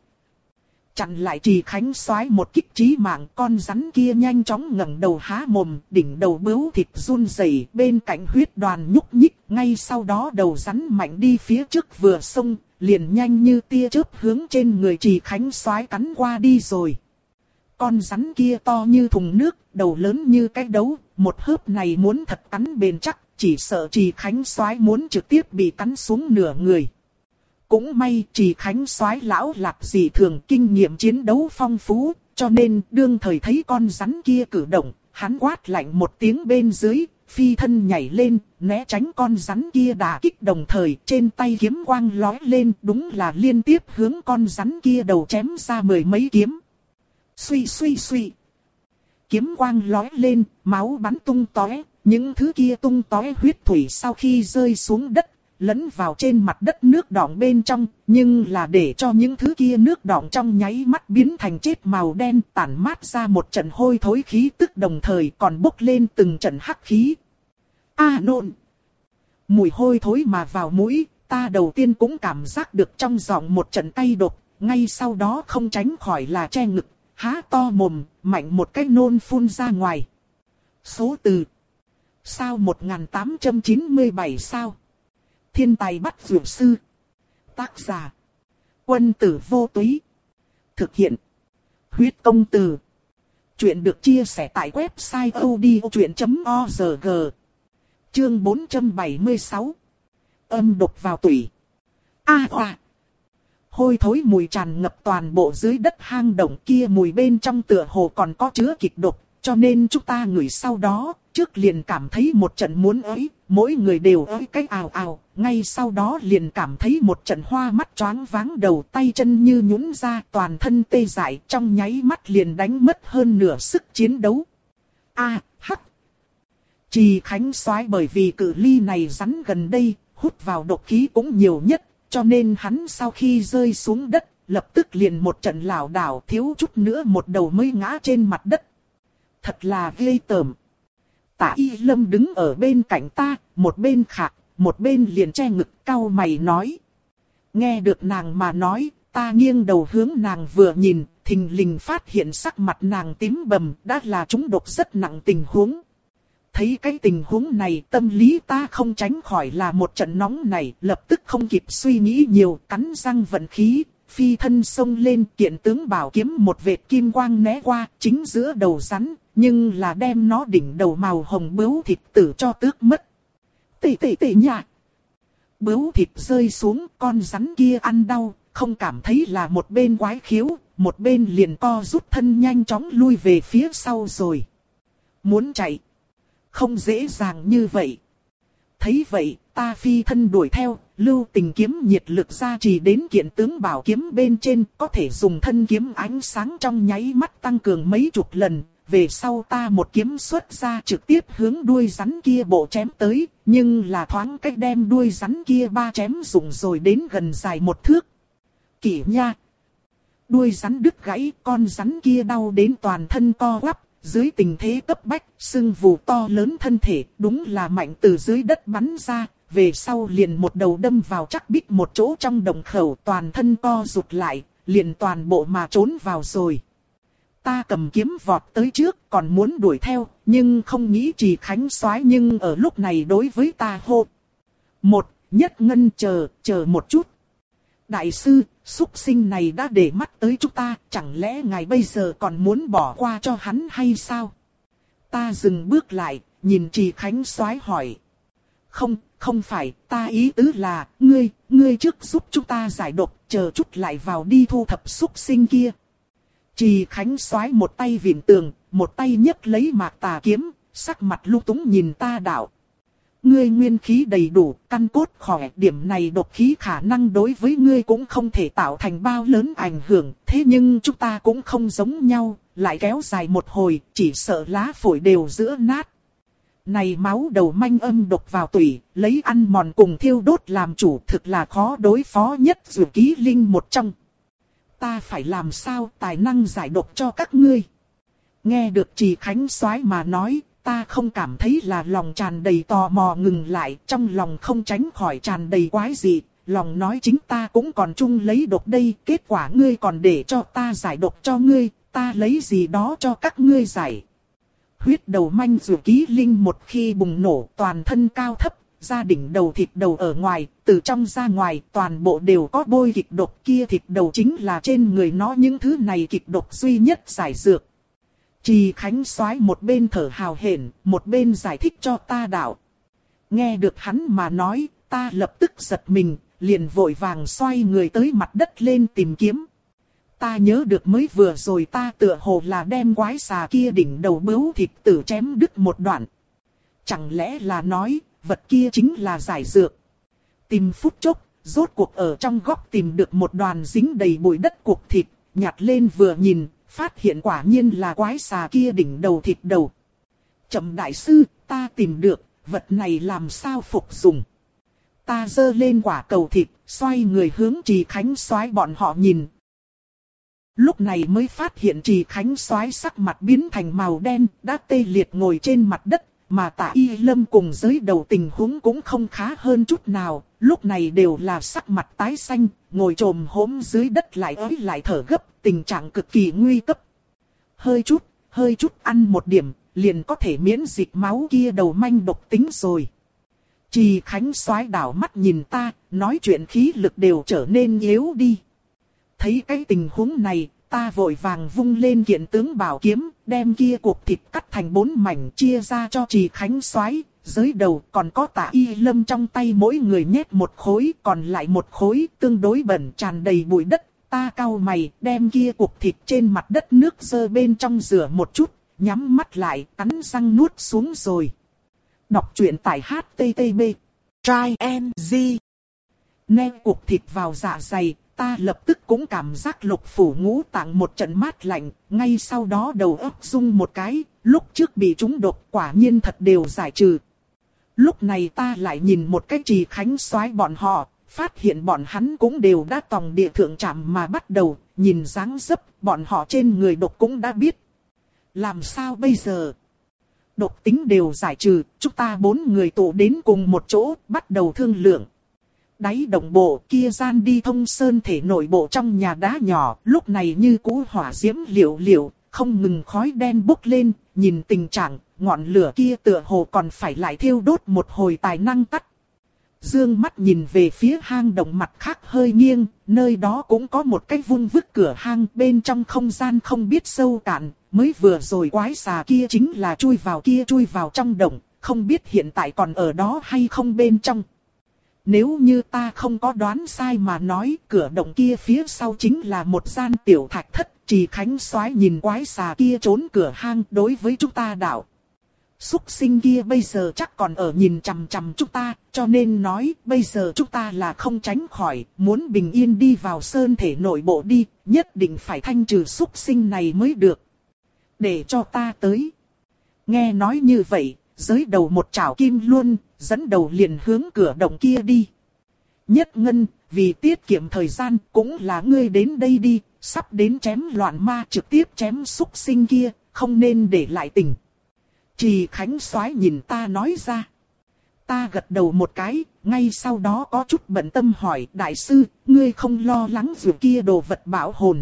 Chặn lại Trì Khánh Soái một kích chí mạng, con rắn kia nhanh chóng ngẩng đầu há mồm, đỉnh đầu bướu thịt run rẩy, bên cạnh huyết đoàn nhúc nhích, ngay sau đó đầu rắn mạnh đi phía trước vừa xông, liền nhanh như tia chớp hướng trên người Trì Khánh Soái cắn qua đi rồi. Con rắn kia to như thùng nước, đầu lớn như cái đấu, một hớp này muốn thật cắn bền chắc, chỉ sợ Trì Khánh Soái muốn trực tiếp bị cắn xuống nửa người. Cũng may Trì Khánh soái lão lạc dị thường kinh nghiệm chiến đấu phong phú, cho nên đương thời thấy con rắn kia cử động, hắn quát lạnh một tiếng bên dưới, phi thân nhảy lên, né tránh con rắn kia đả kích, đồng thời trên tay kiếm quang lóe lên, đúng là liên tiếp hướng con rắn kia đầu chém ra mười mấy kiếm. Suy suy suy. Kiếm quang lóe lên, máu bắn tung tóe, những thứ kia tung tóe huyết thủy sau khi rơi xuống đất, lẫn vào trên mặt đất nước đọng bên trong, nhưng là để cho những thứ kia nước đọng trong nháy mắt biến thành chết màu đen, tản mát ra một trận hôi thối khí tức, đồng thời còn bốc lên từng trận hắc khí. A nôn! Mùi hôi thối mà vào mũi, ta đầu tiên cũng cảm giác được trong giọng một trận cay độc, ngay sau đó không tránh khỏi là che ngực, há to mồm, mạnh một cái nôn phun ra ngoài. Số từ. Sao một nghìn tám trăm chín mươi bảy sao? Thiên tài bắt dược sư. Tác giả. Quân tử vô túy. Thực hiện. Huyết công từ. Chuyện được chia sẻ tại website odchuyện chấm org. Chương bốn trăm bảy mươi sáu. Âm độc vào tủy. A à, hôi thối mùi tràn ngập toàn bộ dưới đất hang động kia, mùi bên trong tựa hồ còn có chứa kịch độc, cho nên chúng ta ngửi sau đó, trước liền cảm thấy một trận muốn ới, mỗi người đều ới cái ào ào, ngay sau đó liền cảm thấy một trận hoa mắt choáng váng, đầu tay chân như nhũn ra, toàn thân tê dại, trong nháy mắt liền đánh mất hơn nửa sức chiến đấu. A, hắc. Trì Khánh soái bởi vì cự ly này rắn gần đây, hút vào độc khí cũng nhiều nhất, cho nên hắn sau khi rơi xuống đất, lập tức liền một trận lảo đảo, thiếu chút nữa một đầu mới ngã trên mặt đất. Thật là ghê tởm. Tạ Y Lâm đứng ở bên cạnh ta, một bên khạc, một bên liền che ngực cau mày nói. Nghe được nàng mà nói, ta nghiêng đầu hướng nàng vừa nhìn, thình lình phát hiện sắc mặt nàng tím bầm, đã là trúng độc rất nặng tình huống. Thấy cái tình huống này, tâm lý ta không tránh khỏi là một trận nóng này, lập tức không kịp suy nghĩ nhiều, cắn răng vận khí, phi thân xông lên, kiện tướng bảo kiếm một vệt kim quang né qua, chính giữa đầu rắn, nhưng là đem nó đỉnh đầu màu hồng bướu thịt tử cho tước mất. Tệ tệ tệ nhạ. Bướu thịt rơi xuống, con rắn kia ăn đau, không cảm thấy là một bên quái khiếu, một bên liền co rút thân nhanh chóng lui về phía sau rồi. Muốn chạy. Không dễ dàng như vậy. Thấy vậy, ta phi thân đuổi theo, lưu tình kiếm nhiệt lực ra chỉ đến kiện tướng bảo kiếm bên trên, có thể dùng thân kiếm ánh sáng trong nháy mắt tăng cường mấy chục lần. Về sau ta một kiếm xuất ra trực tiếp hướng đuôi rắn kia bộ chém tới, nhưng là thoáng cách đem đuôi rắn kia ba chém dùng rồi đến gần dài một thước. Kỷ nha! Đuôi rắn đứt gãy, con rắn kia đau đến toàn thân co quắp. Dưới tình thế cấp bách, sưng vù to lớn thân thể, đúng là mạnh từ dưới đất bắn ra, về sau liền một đầu đâm vào chắc bích một chỗ trong đồng khẩu, toàn thân co rụt lại, liền toàn bộ mà trốn vào rồi. Ta cầm kiếm vọt tới trước, còn muốn đuổi theo, nhưng không nghĩ Trì Khánh soái nhưng ở lúc này đối với ta hô. Một, Nhất Ngân chờ, chờ một chút. Đại sư, súc sinh này đã để mắt tới chúng ta, chẳng lẽ ngài bây giờ còn muốn bỏ qua cho hắn hay sao? Ta dừng bước lại, nhìn Trì Khánh soái hỏi. Không, không phải, ta ý tứ là, ngươi, ngươi trước giúp chúng ta giải độc, chờ chút lại vào đi thu thập súc sinh kia. Trì Khánh soái một tay vịn tường, một tay nhấc lấy mạc tà kiếm, sắc mặt lung túng nhìn ta đạo. Ngươi nguyên khí đầy đủ, căn cốt khỏe, điểm này độc khí khả năng đối với ngươi cũng không thể tạo thành bao lớn ảnh hưởng, thế nhưng chúng ta cũng không giống nhau, lại kéo dài một hồi, chỉ sợ lá phổi đều giữa nát. Này máu đầu manh âm độc vào tủy, lấy ăn mòn cùng thiêu đốt làm chủ, thực là khó đối phó nhất dù ký linh một trong. Ta phải làm sao tài năng giải độc cho các ngươi? Nghe được Trì Khánh soái mà nói, ta không cảm thấy là lòng tràn đầy tò mò ngừng lại, trong lòng không tránh khỏi tràn đầy quái dị, lòng nói chính ta cũng còn chung lấy độc đây, kết quả ngươi còn để cho ta giải độc cho ngươi, ta lấy gì đó cho các ngươi giải. Huyết đầu manh dù ký linh một khi bùng nổ, toàn thân cao thấp, da đỉnh đầu thịt đầu ở ngoài, từ trong ra ngoài, toàn bộ đều có bôi kịch độc, kia thịt đầu chính là trên người nó những thứ này kịch độc duy nhất giải dược. Trì Khánh soái một bên thở hào hển, một bên giải thích cho ta đạo. Nghe được hắn mà nói, ta lập tức giật mình, liền vội vàng xoay người tới mặt đất lên tìm kiếm. Ta nhớ được mới vừa rồi ta tựa hồ là đem quái xà kia đỉnh đầu bướu thịt tử chém đứt một đoạn. Chẳng lẽ là nói, vật kia chính là giải dược. Tìm phút chốc, rốt cuộc ở trong góc tìm được một đoàn dính đầy bụi đất cuộc thịt, nhặt lên vừa nhìn, phát hiện quả nhiên là quái xà kia đỉnh đầu thịt đầu. Chậm đại sư, ta tìm được, vật này làm sao phục dùng. Ta giơ lên quả cầu thịt, xoay người hướng Trì Khánh Soái bọn họ nhìn. Lúc này mới phát hiện Trì Khánh Soái sắc mặt biến thành màu đen, đã tê liệt ngồi trên mặt đất, mà Tạ Y Lâm cùng giới đầu tình huống cũng không khá hơn chút nào, lúc này đều là sắc mặt tái xanh, ngồi trồm hổm dưới đất lại ới lại thở gấp, tình trạng cực kỳ nguy cấp. Hơi chút, hơi chút ăn một điểm, liền có thể miễn dịch máu kia đầu manh độc tính rồi. Trì Khánh Soái đảo mắt nhìn ta, nói chuyện khí lực đều trở nên yếu đi. Thấy cái tình huống này, ta vội vàng vung lên kiện tướng bảo kiếm, đem kia cuộc thịt cắt thành bốn mảnh chia ra cho Trì Khánh Soái, giới đầu còn có Tạ Y Lâm trong tay mỗi người nhét một khối, còn lại một khối tương đối bẩn tràn đầy bụi đất. Ta cau mày, đem kia cuộc thịt trên mặt đất nước dơ bên trong rửa một chút, nhắm mắt lại, cắn răng nuốt xuống rồi. Đọc truyện tại hát tê tê pê Try and Z. Nè cuộc thịt vào dạ dày, ta lập tức cũng cảm giác lục phủ ngũ tạng một trận mát lạnh, ngay sau đó đầu óc rung một cái, lúc trước bị trúng độc quả nhiên thật đều giải trừ. Lúc này ta lại nhìn một cái Trì Khánh Soái bọn họ, phát hiện bọn hắn cũng đều đã tòng địa thượng trạm mà bắt đầu, nhìn dáng dấp, bọn họ trên người độc cũng đã biết. Làm sao bây giờ? Độc tính đều giải trừ, chúng ta bốn người tụ đến cùng một chỗ, bắt đầu thương lượng. Đáy đồng bộ kia gian đi thông sơn thể nội bộ trong nhà đá nhỏ, lúc này như cũ hỏa diễm liệu liệu, không ngừng khói đen bốc lên, nhìn tình trạng, ngọn lửa kia tựa hồ còn phải lại thiêu đốt một hồi tài năng tắt. Dương mắt nhìn về phía hang động mặt khác hơi nghiêng, nơi đó cũng có một cái vung vức cửa hang, bên trong không gian không biết sâu cạn, mới vừa rồi quái xà kia chính là chui vào kia chui vào trong động, không biết hiện tại còn ở đó hay không bên trong. Nếu như ta không có đoán sai mà nói, cửa động kia phía sau chính là một gian tiểu thạch thất. Trì Khánh Soái nhìn quái xà kia trốn cửa hang, đối với chúng ta đạo: súc sinh kia bây giờ chắc còn ở nhìn chằm chằm chúng ta, cho nên nói bây giờ chúng ta là không tránh khỏi, muốn bình yên đi vào sơn thể nội bộ đi, nhất định phải thanh trừ súc sinh này mới được. Để cho ta tới. Nghe nói như vậy, giới đầu một chảo kim luôn, dẫn đầu liền hướng cửa động kia đi. Nhất Ngân, vì tiết kiệm thời gian, cũng là ngươi đến đây đi, sắp đến chém loạn ma trực tiếp chém súc sinh kia, không nên để lại tình. Trì Khánh Soái nhìn ta nói ra. Ta gật đầu một cái, ngay sau đó có chút bận tâm hỏi: đại sư, ngươi không lo lắng việc kia đồ vật bảo hồn?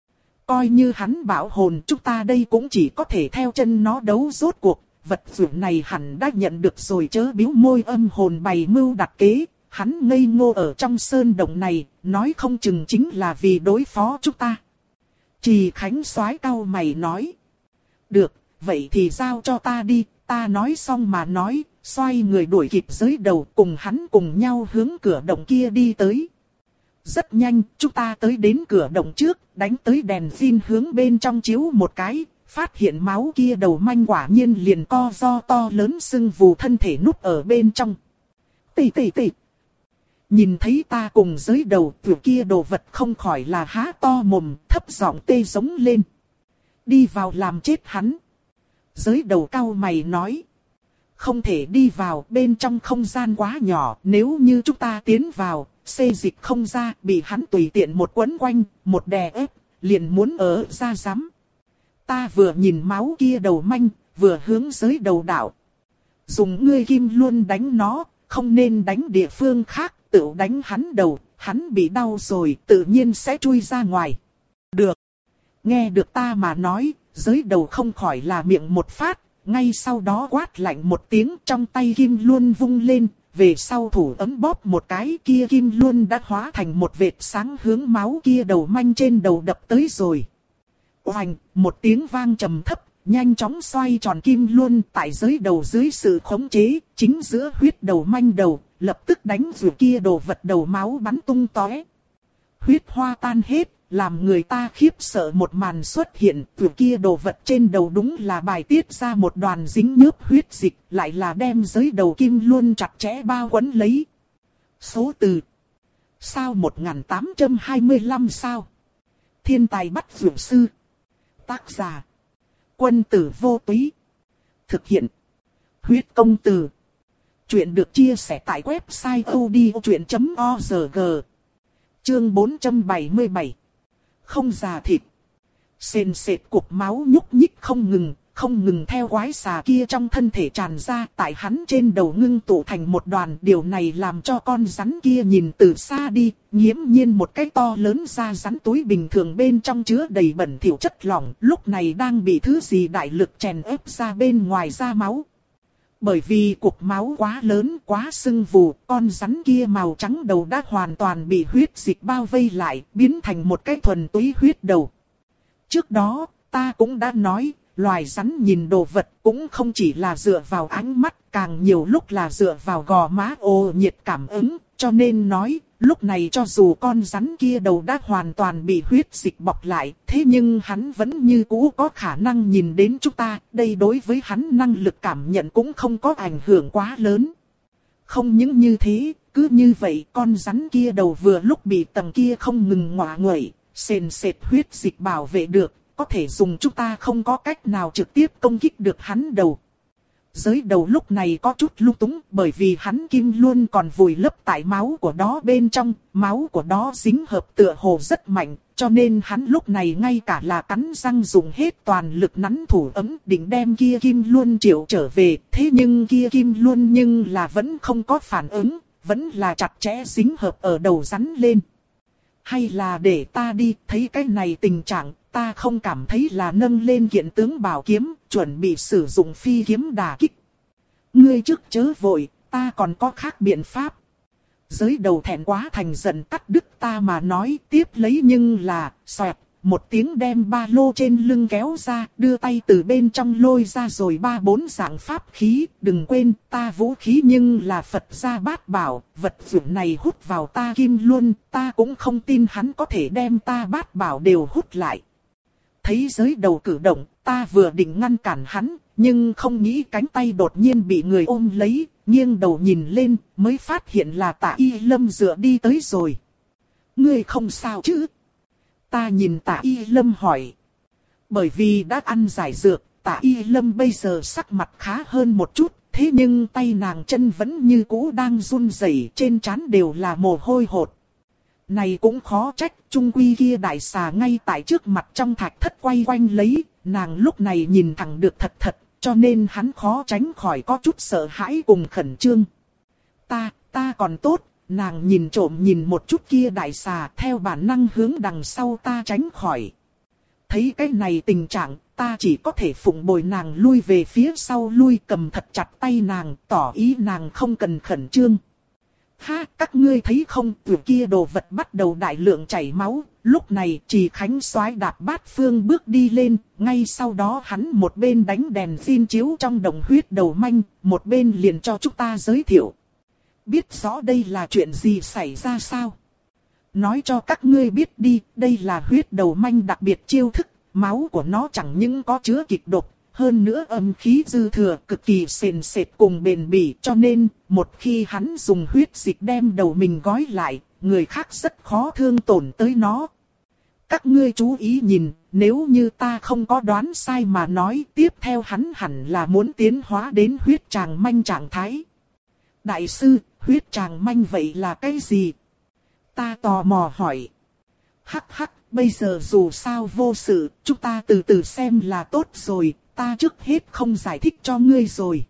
Coi như hắn bảo hồn, chúng ta đây cũng chỉ có thể theo chân nó đấu rốt cuộc. Vật dụng này hẳn đã nhận được rồi chớ biếu môi âm hồn bày mưu đặt kế. Hắn ngây ngô ở trong sơn động này, nói không chừng chính là vì đối phó chúng ta. Trì Khánh Soái cau mày nói: được, vậy thì giao cho ta đi. Ta nói xong mà nói, xoay người đuổi kịp giới đầu, cùng hắn cùng nhau hướng cửa động kia đi tới. Rất nhanh, chúng ta tới đến cửa động trước, đánh tới đèn pin hướng bên trong chiếu một cái, phát hiện máu kia đầu manh quả nhiên liền co ro to lớn sưng vù thân thể núp ở bên trong. Tì tì tì. Nhìn thấy ta cùng giới đầu, tuổi kia đồ vật không khỏi là há to mồm, thấp giọng tê giống lên. Đi vào làm chết hắn. Giới đầu cau mày nói: không thể đi vào, bên trong không gian quá nhỏ, nếu như chúng ta tiến vào, xê dịch không ra, bị hắn tùy tiện một quấn quanh, một đè ép, liền muốn ở ra rắm. Ta vừa nhìn máu kia đầu manh, vừa hướng giới đầu đạo: dùng ngươi kim luôn đánh nó, không nên đánh địa phương khác, tự đánh hắn đầu, hắn bị đau rồi, tự nhiên sẽ chui ra ngoài. Được. Nghe được ta mà nói, giới đầu không khỏi là miệng một phát, ngay sau đó quát lạnh một tiếng, trong tay kim luôn vung lên, về sau thủ ấm bóp một cái, kia kim luôn đã hóa thành một vệt sáng hướng máu kia đầu manh trên đầu đập tới rồi. Oành, một tiếng vang trầm thấp, nhanh chóng xoay tròn kim luân tại giới đầu dưới sự khống chế, chính giữa huyết đầu manh đầu, lập tức đánh dù kia đồ vật đầu máu bắn tung tóe. Huyết hoa tan hết, làm người ta khiếp sợ một màn xuất hiện, dù kia đồ vật trên đầu đúng là bài tiết ra một đoàn dính nhớp huyết dịch, lại là đem giới đầu kim luân chặt chẽ bao quấn lấy. Số từ sao một nghìn tám trăm hai mươi lăm sao. Thiên tài bắt dược sư. Tác giả Quân Tử Vô Túy. Thực hiện Huyết Công Từ. Chuyện được chia sẻ tại website odchuyện chấm org. Chương bốn trăm bảy mươi bảy. Không già thịt. Sền sệt cục máu nhúc nhích không ngừng, không ngừng theo quái xà kia trong thân thể tràn ra, tại hắn trên đầu ngưng tụ thành một đoàn. Điều này làm cho con rắn kia nhìn từ xa đi, nghiễm nhiên một cái to lớn da rắn túi bình thường bên trong chứa đầy bẩn thỉu chất lỏng, lúc này đang bị thứ gì đại lực chèn ép ra bên ngoài ra máu. Bởi vì cục máu quá lớn, quá sưng vù, con rắn kia màu trắng đầu đã hoàn toàn bị huyết dịch bao vây lại, biến thành một cái thuần túy huyết đầu. Trước đó, ta cũng đã nói, loài rắn nhìn đồ vật cũng không chỉ là dựa vào ánh mắt, càng nhiều lúc là dựa vào gò má ô nhiệt cảm ứng, cho nên nói, lúc này cho dù con rắn kia đầu đã hoàn toàn bị huyết dịch bọc lại, thế nhưng hắn vẫn như cũ có khả năng nhìn đến chúng ta, đây đối với hắn năng lực cảm nhận cũng không có ảnh hưởng quá lớn. Không những như thế, cứ như vậy con rắn kia đầu vừa lúc bị tầng kia không ngừng ngọa nguậy, sền sệt huyết dịch bảo vệ được, có thể dùng chúng ta không có cách nào trực tiếp công kích được hắn đầu. Giới đầu lúc này có chút lung túng, bởi vì hắn kim luôn còn vùi lấp tại máu của đó bên trong, máu của đó dính hợp tựa hồ rất mạnh, cho nên hắn lúc này ngay cả là cắn răng dùng hết toàn lực nắn thủ ấm định đem kia kim luôn triệu trở về, thế nhưng kia kim luôn nhưng là vẫn không có phản ứng, vẫn là chặt chẽ dính hợp ở đầu rắn lên. Hay là để ta đi, thấy cái này tình trạng, ta không cảm thấy là nâng lên kiện tướng bảo kiếm, chuẩn bị sử dụng phi kiếm đả kích. Ngươi trước chớ vội, ta còn có khác biện pháp. Giới đầu thẹn quá thành giận cắt đứt ta mà nói, tiếp lấy nhưng là, xoẹt, một tiếng đem ba lô trên lưng kéo ra, đưa tay từ bên trong lôi ra rồi ba bốn dạng pháp khí, đừng quên, ta vũ khí nhưng là Phật gia bát bảo, vật dụng này hút vào ta kim luôn, ta cũng không tin hắn có thể đem ta bát bảo đều hút lại. Thấy giới đầu cử động, ta vừa định ngăn cản hắn, nhưng không nghĩ cánh tay đột nhiên bị người ôm lấy, nghiêng đầu nhìn lên, mới phát hiện là Tạ Y Lâm dựa đi tới rồi. Ngươi không sao chứ? Ta nhìn Tạ Y Lâm hỏi. Bởi vì đã ăn giải dược, Tạ Y Lâm bây giờ sắc mặt khá hơn một chút, thế nhưng tay nàng chân vẫn như cũ đang run rẩy, trên trán đều là mồ hôi hột. Này cũng khó trách, trung quy kia đại xà ngay tại trước mặt trong thạch thất quay quanh lấy, nàng lúc này nhìn thẳng được thật thật, cho nên hắn khó tránh khỏi có chút sợ hãi cùng khẩn trương. Ta, ta còn tốt, nàng nhìn trộm nhìn một chút kia đại xà, theo bản năng hướng đằng sau ta tránh khỏi. Thấy cái này tình trạng, ta chỉ có thể phụng bồi nàng lui về phía sau lui, cầm thật chặt tay nàng, tỏ ý nàng không cần khẩn trương. Ha, các ngươi thấy không, từ kia đồ vật bắt đầu đại lượng chảy máu, lúc này Trì Khánh soái đạp bát phương bước đi lên, ngay sau đó hắn một bên đánh đèn phin chiếu trong đồng huyết đầu manh, một bên liền cho chúng ta giới thiệu. Biết rõ đây là chuyện gì xảy ra sao? Nói cho các ngươi biết đi, đây là huyết đầu manh đặc biệt chiêu thức, máu của nó chẳng những có chứa kịch độc, hơn nữa âm khí dư thừa cực kỳ sền sệt cùng bền bỉ, cho nên một khi hắn dùng huyết dịch đem đầu mình gói lại, người khác rất khó thương tổn tới nó. Các ngươi chú ý nhìn, nếu như ta không có đoán sai mà nói, tiếp theo hắn hẳn là muốn tiến hóa đến huyết tràng manh trạng thái. Đại sư, huyết tràng manh vậy là cái gì? Ta tò mò hỏi. Hắc hắc, bây giờ dù sao vô sự, chúng ta từ từ xem là tốt rồi, ta trước hết không giải thích cho ngươi rồi.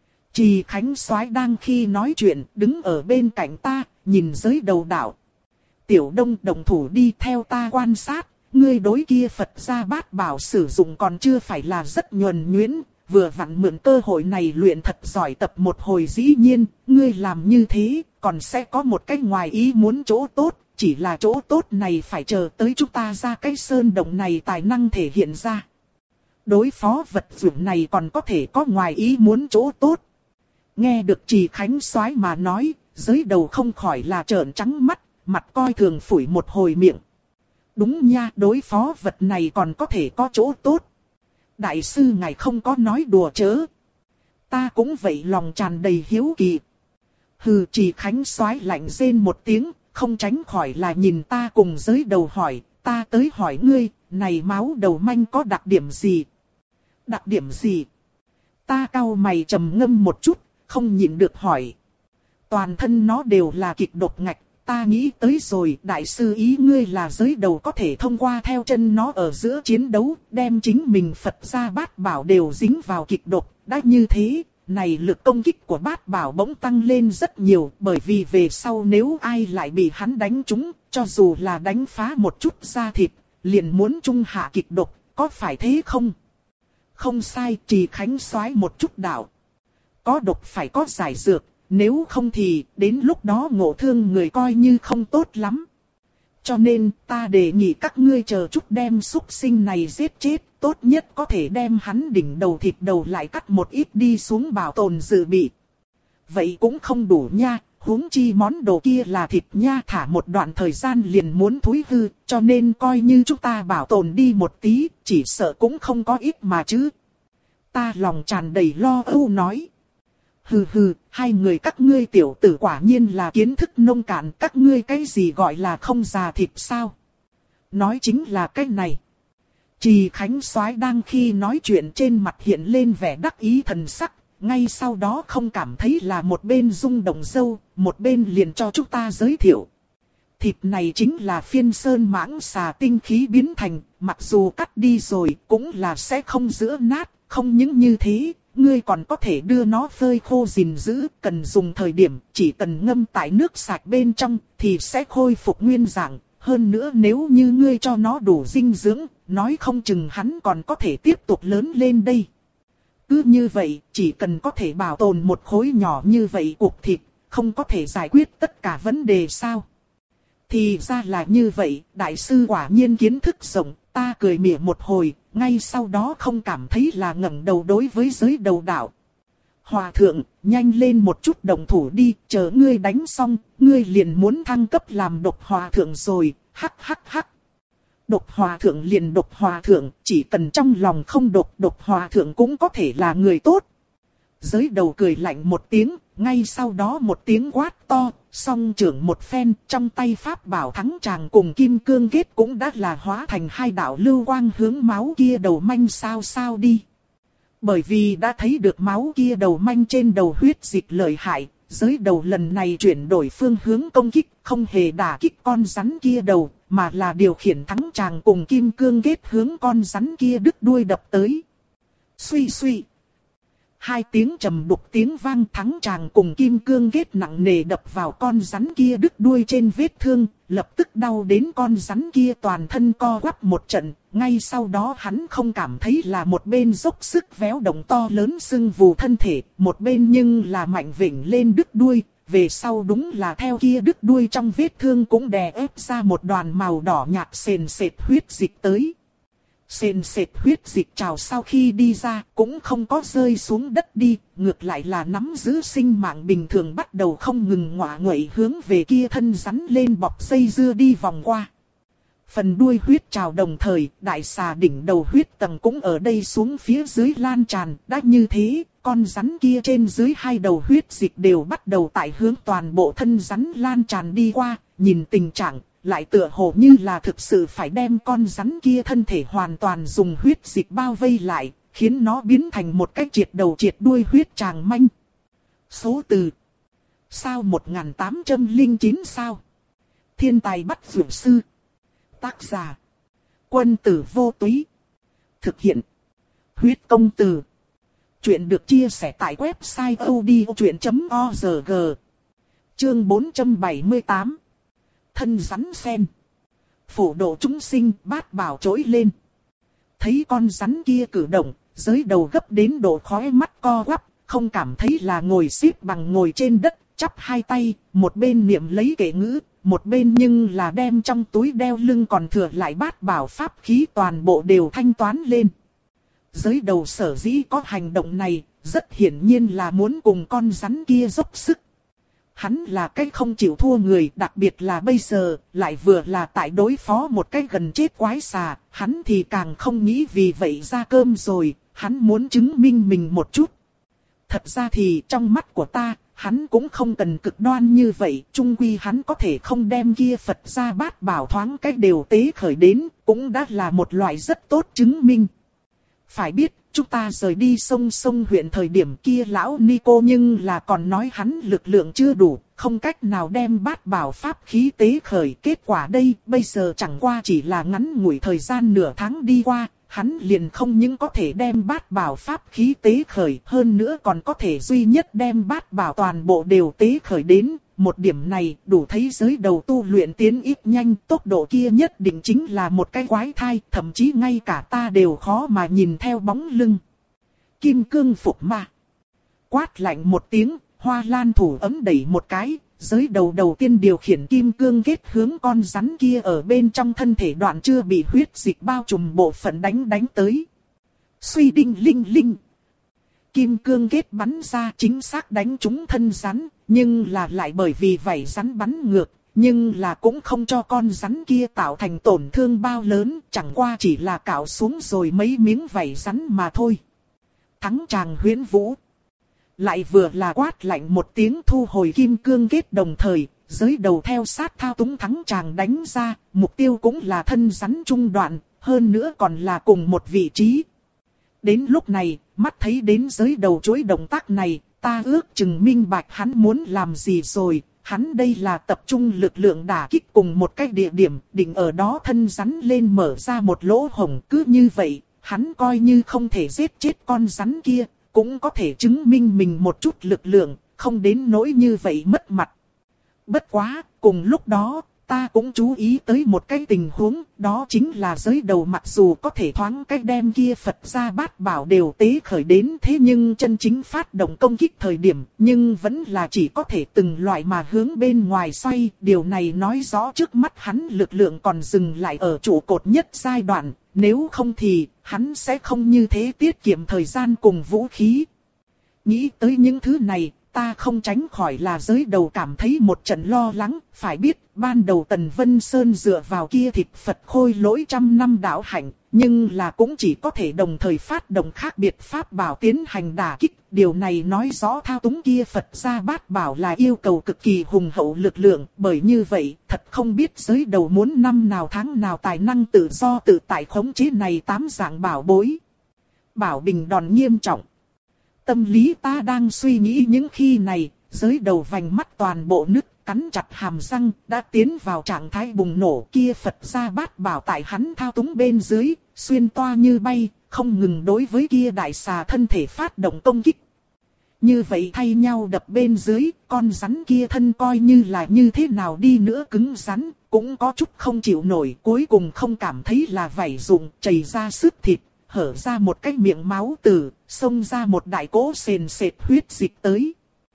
Trì Khánh soái đang khi nói chuyện, đứng ở bên cạnh ta, nhìn giới đầu đạo. Tiểu Đông đồng thủ đi theo ta quan sát, ngươi đối kia Phật gia bát bảo sử dụng còn chưa phải là rất nhuần nhuyễn, vừa vặn mượn cơ hội này luyện thật giỏi tập một hồi, dĩ nhiên, ngươi làm như thế, còn sẽ có một cái ngoài ý muốn chỗ tốt, chỉ là chỗ tốt này phải chờ tới chúng ta ra cái sơn động này tài năng thể hiện ra. đối phó vật dụng này còn có thể có ngoài ý muốn chỗ tốt. Nghe được Trì Khánh Soái mà nói, giới đầu không khỏi là trợn trắng mắt, mặt coi thường phủi một hồi miệng. Đúng nha, đối phó vật này còn có thể có chỗ tốt. Đại sư ngài không có nói đùa chớ. Ta cũng vậy, lòng tràn đầy hiếu kỳ. Hừ, Trì Khánh Soái lạnh rên một tiếng, không tránh khỏi là nhìn ta cùng giới đầu hỏi, ta tới hỏi ngươi, này máu đầu manh có đặc điểm gì? Đặc điểm gì? Ta cau mày trầm ngâm một chút, không nhịn được hỏi. Toàn thân nó đều là kịch độc ngạch, ta nghĩ tới rồi, đại sư ý ngươi là giới đầu có thể thông qua theo chân nó ở giữa chiến đấu, đem chính mình Phật gia bát bảo đều dính vào kịch độc, đã như thế. Này lực công kích của bát bảo bỗng tăng lên rất nhiều, bởi vì về sau nếu ai lại bị hắn đánh trúng, cho dù là đánh phá một chút da thịt, liền muốn trung hạ kịch độc, có phải thế không? Không sai, Trì Khánh Soái một chút đạo. Có độc phải có giải dược, nếu không thì đến lúc đó ngộ thương người coi như không tốt lắm. Cho nên ta đề nghị các ngươi chờ chút đem súc sinh này giết chết, tốt nhất có thể đem hắn đỉnh đầu thịt đầu lại cắt một ít đi xuống bảo tồn dự bị. Vậy cũng không đủ nha, huống chi món đồ kia là thịt nha, thả một đoạn thời gian liền muốn thúi hư, cho nên coi như chúng ta bảo tồn đi một tí, chỉ sợ cũng không có ít mà chứ. Ta lòng tràn đầy lo âu nói. Hừ hừ, hai người các ngươi tiểu tử quả nhiên là kiến thức nông cạn, các ngươi cái gì gọi là không già thịt sao? Nói chính là cái này. Trì Khánh Soái đang khi nói chuyện trên mặt hiện lên vẻ đắc ý thần sắc, ngay sau đó không cảm thấy là một bên rung động dâu, một bên liền cho chúng ta giới thiệu. Thịt này chính là phiên sơn mãng xà tinh khí biến thành, mặc dù cắt đi rồi cũng là sẽ không giữa nát, không những như thế. Ngươi còn có thể đưa nó phơi khô gìn giữ, cần dùng thời điểm, chỉ cần ngâm tại nước sạch bên trong, thì sẽ khôi phục nguyên dạng. Hơn nữa nếu như ngươi cho nó đủ dinh dưỡng, nói không chừng hắn còn có thể tiếp tục lớn lên đây. Cứ như vậy, chỉ cần có thể bảo tồn một khối nhỏ như vậy cục thịt, không có thể giải quyết tất cả vấn đề sao? Thì ra là như vậy, đại sư quả nhiên kiến thức rộng, ta cười mỉa một hồi, ngay sau đó không cảm thấy là ngẩng đầu đối với giới đầu đạo. Hòa thượng, nhanh lên một chút động thủ đi, chờ ngươi đánh xong, ngươi liền muốn thăng cấp làm độc hòa thượng rồi, hắc hắc hắc. Độc hòa thượng liền độc hòa thượng, chỉ cần trong lòng không độc, độc hòa thượng cũng có thể là người tốt. Giới đầu cười lạnh một tiếng, ngay sau đó một tiếng quát to, song trưởng một phen, trong tay pháp bảo thắng tràng cùng kim cương kết cũng đã là hóa thành hai đạo lưu quang hướng máu kia đầu manh sao sao đi. Bởi vì đã thấy được máu kia đầu manh trên đầu huyết dịch lợi hại, giới đầu lần này chuyển đổi phương hướng công kích, không hề đả kích con rắn kia đầu, mà là điều khiển thắng tràng cùng kim cương kết hướng con rắn kia đứt đuôi đập tới. Suy suy. Hai tiếng trầm đục tiếng vang, thắng tràng cùng kim cương kết nặng nề đập vào con rắn kia đứt đuôi trên vết thương, lập tức đau đến con rắn kia toàn thân co quắp một trận, ngay sau đó hắn không cảm thấy là một bên dốc sức véo động to lớn sưng vù thân thể, một bên nhưng là mạnh vểnh lên đứt đuôi, về sau đúng là theo kia đứt đuôi trong vết thương cũng đè ép ra một đoàn màu đỏ nhạt sền sệt huyết dịch tới. Sền sệt huyết dịch trào sau khi đi ra cũng không có rơi xuống đất đi, ngược lại là nắm giữ sinh mạng bình thường bắt đầu không ngừng ngọa nguậy hướng về kia thân rắn lên bọc dây dưa đi vòng qua. Phần đuôi huyết trào đồng thời, đại xà đỉnh đầu huyết tầng cũng ở đây xuống phía dưới lan tràn, đã như thế, con rắn kia trên dưới hai đầu huyết dịch đều bắt đầu tại hướng toàn bộ thân rắn lan tràn đi qua, nhìn tình trạng. Lại tựa hồ như là thực sự phải đem con rắn kia thân thể hoàn toàn dùng huyết dịch bao vây lại, khiến nó biến thành một cái triệt đầu triệt đuôi huyết tràng manh. Số từ sao một nghìn tám trăm lẻ chín sao. Thiên tài bắt vượt sư. Tác giả Quân tử vô túy. Thực hiện Huyết công từ. Chuyện được chia sẻ tại website odchuyện chấm org. Chương bốn trăm bảy mươi tám. Thân rắn sen. Phổ độ chúng sinh, bát bảo trỗi lên. Thấy con rắn kia cử động, giới đầu gấp đến độ khóe mắt co quắp, không cảm thấy là ngồi xếp bằng ngồi trên đất, chắp hai tay, một bên niệm lấy kệ ngữ, một bên nhưng là đem trong túi đeo lưng còn thừa lại bát bảo pháp khí toàn bộ đều thanh toán lên. giới đầu sở dĩ có hành động này, rất hiển nhiên là muốn cùng con rắn kia dốc sức. Hắn là cái không chịu thua người, đặc biệt là bây giờ, lại vừa là tại đối phó một cái gần chết quái xà, hắn thì càng không nghĩ vì vậy ra cơm rồi, hắn muốn chứng minh mình một chút. Thật ra thì trong mắt của ta, hắn cũng không cần cực đoan như vậy, chung quy hắn có thể không đem kia Phật gia bát bảo thoáng cách đều tế khởi đến, cũng đã là một loại rất tốt chứng minh. Phải biết, chúng ta rời đi sông sông huyện thời điểm kia lão Nico nhưng là còn nói hắn lực lượng chưa đủ, không cách nào đem bát bảo pháp khí tế khởi. Kết quả đây, bây giờ chẳng qua chỉ là ngắn ngủi thời gian nửa tháng đi qua, hắn liền không những có thể đem bát bảo pháp khí tế khởi, hơn nữa còn có thể duy nhất đem bát bảo toàn bộ đều tế khởi đến. Một điểm này đủ thấy giới đầu tu luyện tiến ít nhanh, tốc độ kia nhất định chính là một cái quái thai, thậm chí ngay cả ta đều khó mà nhìn theo bóng lưng. Kim cương phục ma. Quát lạnh một tiếng, Hoa Lan thủ ấm đẩy một cái, giới đầu đầu tiên điều khiển kim cương kết hướng con rắn kia ở bên trong thân thể đoạn chưa bị huyết dịch bao trùm bộ phận đánh đánh tới. Suy đinh linh linh. Kim cương kết bắn ra chính xác đánh trúng thân rắn, nhưng là lại bởi vì vảy rắn bắn ngược, nhưng là cũng không cho con rắn kia tạo thành tổn thương bao lớn, chẳng qua chỉ là cạo xuống rồi mấy miếng vảy rắn mà thôi. Thắng chàng Huyễn Vũ. Lại vừa là quát lạnh một tiếng thu hồi kim cương kết, đồng thời, giới đầu theo sát thao túng thắng chàng đánh ra, mục tiêu cũng là thân rắn trung đoạn, hơn nữa còn là cùng một vị trí. Đến lúc này, mắt thấy đến giới đầu chuỗi động tác này, ta ước chừng minh bạch hắn muốn làm gì rồi. Hắn đây là tập trung lực lượng đả kích cùng một cái địa điểm, định ở đó thân rắn lên mở ra một lỗ hổng. Cứ như vậy, hắn coi như không thể giết chết con rắn kia, cũng có thể chứng minh mình một chút lực lượng, không đến nỗi như vậy mất mặt. Bất quá, cùng lúc đó, ta cũng chú ý tới một cái tình huống, đó chính là giới đầu mặc dù có thể thoáng cách đem kia Phật gia bát bảo đều tế khởi đến, thế nhưng chân chính phát động công kích thời điểm, nhưng vẫn là chỉ có thể từng loại mà hướng bên ngoài xoay. Điều này nói rõ trước mắt hắn lực lượng còn dừng lại ở trụ cột nhất giai đoạn, nếu không thì hắn sẽ không như thế tiết kiệm thời gian cùng vũ khí. Nghĩ tới những thứ này, ta không tránh khỏi là giới đầu cảm thấy một trận lo lắng. Phải biết, ban đầu Tần Vân Sơn dựa vào kia thịt Phật khôi lỗi trăm năm đạo hạnh, nhưng là cũng chỉ có thể đồng thời phát động khác biệt pháp bảo tiến hành đả kích. Điều này nói rõ thao túng kia Phật gia bát bảo là yêu cầu cực kỳ hùng hậu lực lượng. Bởi như vậy, thật không biết giới đầu muốn năm nào tháng nào tài năng tự do tự tại khống chế này tám dạng bảo bối. Bảo bình đòn nghiêm trọng. Tâm lý ta đang suy nghĩ những khi này, giới đầu vành mắt toàn bộ nứt, cắn chặt hàm răng, đã tiến vào trạng thái bùng nổ. Kia Phật gia bát bảo tại hắn thao túng bên dưới, xuyên toa như bay, không ngừng đối với kia đại xà thân thể phát động công kích. Như vậy thay nhau đập bên dưới, con rắn kia thân coi như là như thế nào đi nữa cứng rắn, cũng có chút không chịu nổi, cuối cùng không cảm thấy là vảy rụng, chảy ra sức thịt. Hở ra một cái miệng máu tử, xông ra một đại cỗ sền sệt huyết dịch tới.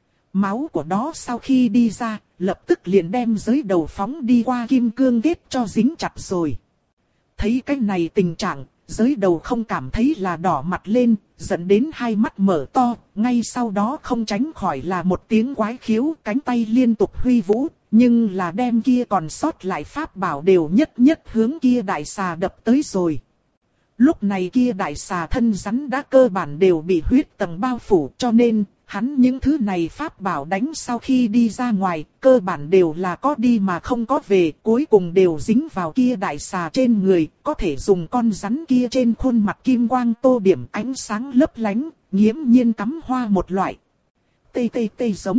Máu của đó sau khi đi ra, lập tức liền đem giới đầu phóng đi qua kim cương kết cho dính chặt rồi. Thấy cái này tình trạng, giới đầu không cảm thấy là đỏ mặt lên, dẫn đến hai mắt mở to, ngay sau đó không tránh khỏi là một tiếng quái khiếu, cánh tay liên tục huy vũ, nhưng là đem kia còn sót lại pháp bảo đều nhất nhất hướng kia đại xà đập tới rồi. Lúc này kia đại xà thân rắn đã cơ bản đều bị huyết tầng bao phủ, cho nên hắn những thứ này pháp bảo đánh sau khi đi ra ngoài, cơ bản đều là có đi mà không có về, cuối cùng đều dính vào kia đại xà trên người, có thể dùng con rắn kia trên khuôn mặt kim quang tô điểm ánh sáng lấp lánh, nghiễm nhiên cắm hoa một loại. Tê tê tê giống.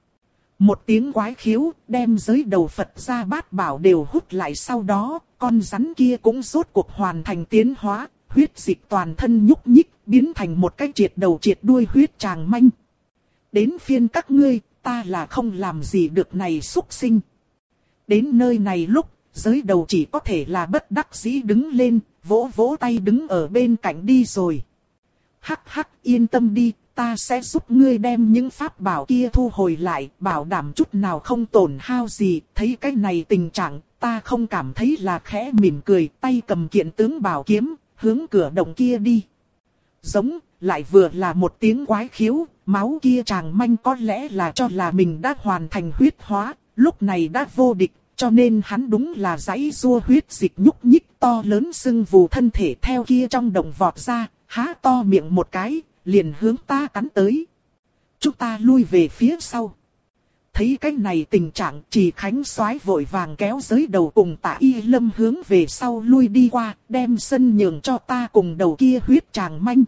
Một tiếng quái khiếu, đem giới đầu Phật gia bát bảo đều hút lại, sau đó, con rắn kia cũng rốt cuộc hoàn thành tiến hóa, huyết dịch toàn thân nhúc nhích, biến thành một cái triệt đầu triệt đuôi huyết tràng manh. Đến phiên các ngươi, ta là không làm gì được này xúc sinh. Đến nơi này lúc, giới đầu chỉ có thể là bất đắc dĩ đứng lên, vỗ vỗ tay đứng ở bên cạnh đi rồi. Hắc hắc, yên tâm đi. Ta sẽ giúp ngươi đem những pháp bảo kia thu hồi lại, bảo đảm chút nào không tổn hao gì. Thấy cái này tình trạng, ta không cảm thấy là khẽ mỉm cười, tay cầm kiện tướng bảo kiếm, hướng cửa động kia đi. giống, lại vừa là một tiếng quái khiếu, máu kia chàng manh có lẽ là cho là mình đã hoàn thành huyết hóa, lúc này đã vô địch, cho nên hắn đúng là giãy giụa huyết dịch nhúc nhích to lớn sưng vù thân thể theo kia trong động vọt ra, há to miệng một cái, liền hướng ta cắn tới. Chúng ta lui về phía sau. Thấy cái này tình trạng, Trì Khánh soái vội vàng kéo giới đầu cùng Tạ Y Lâm hướng về sau lui đi qua, đem sân nhường cho ta cùng đầu kia huyết chàng manh.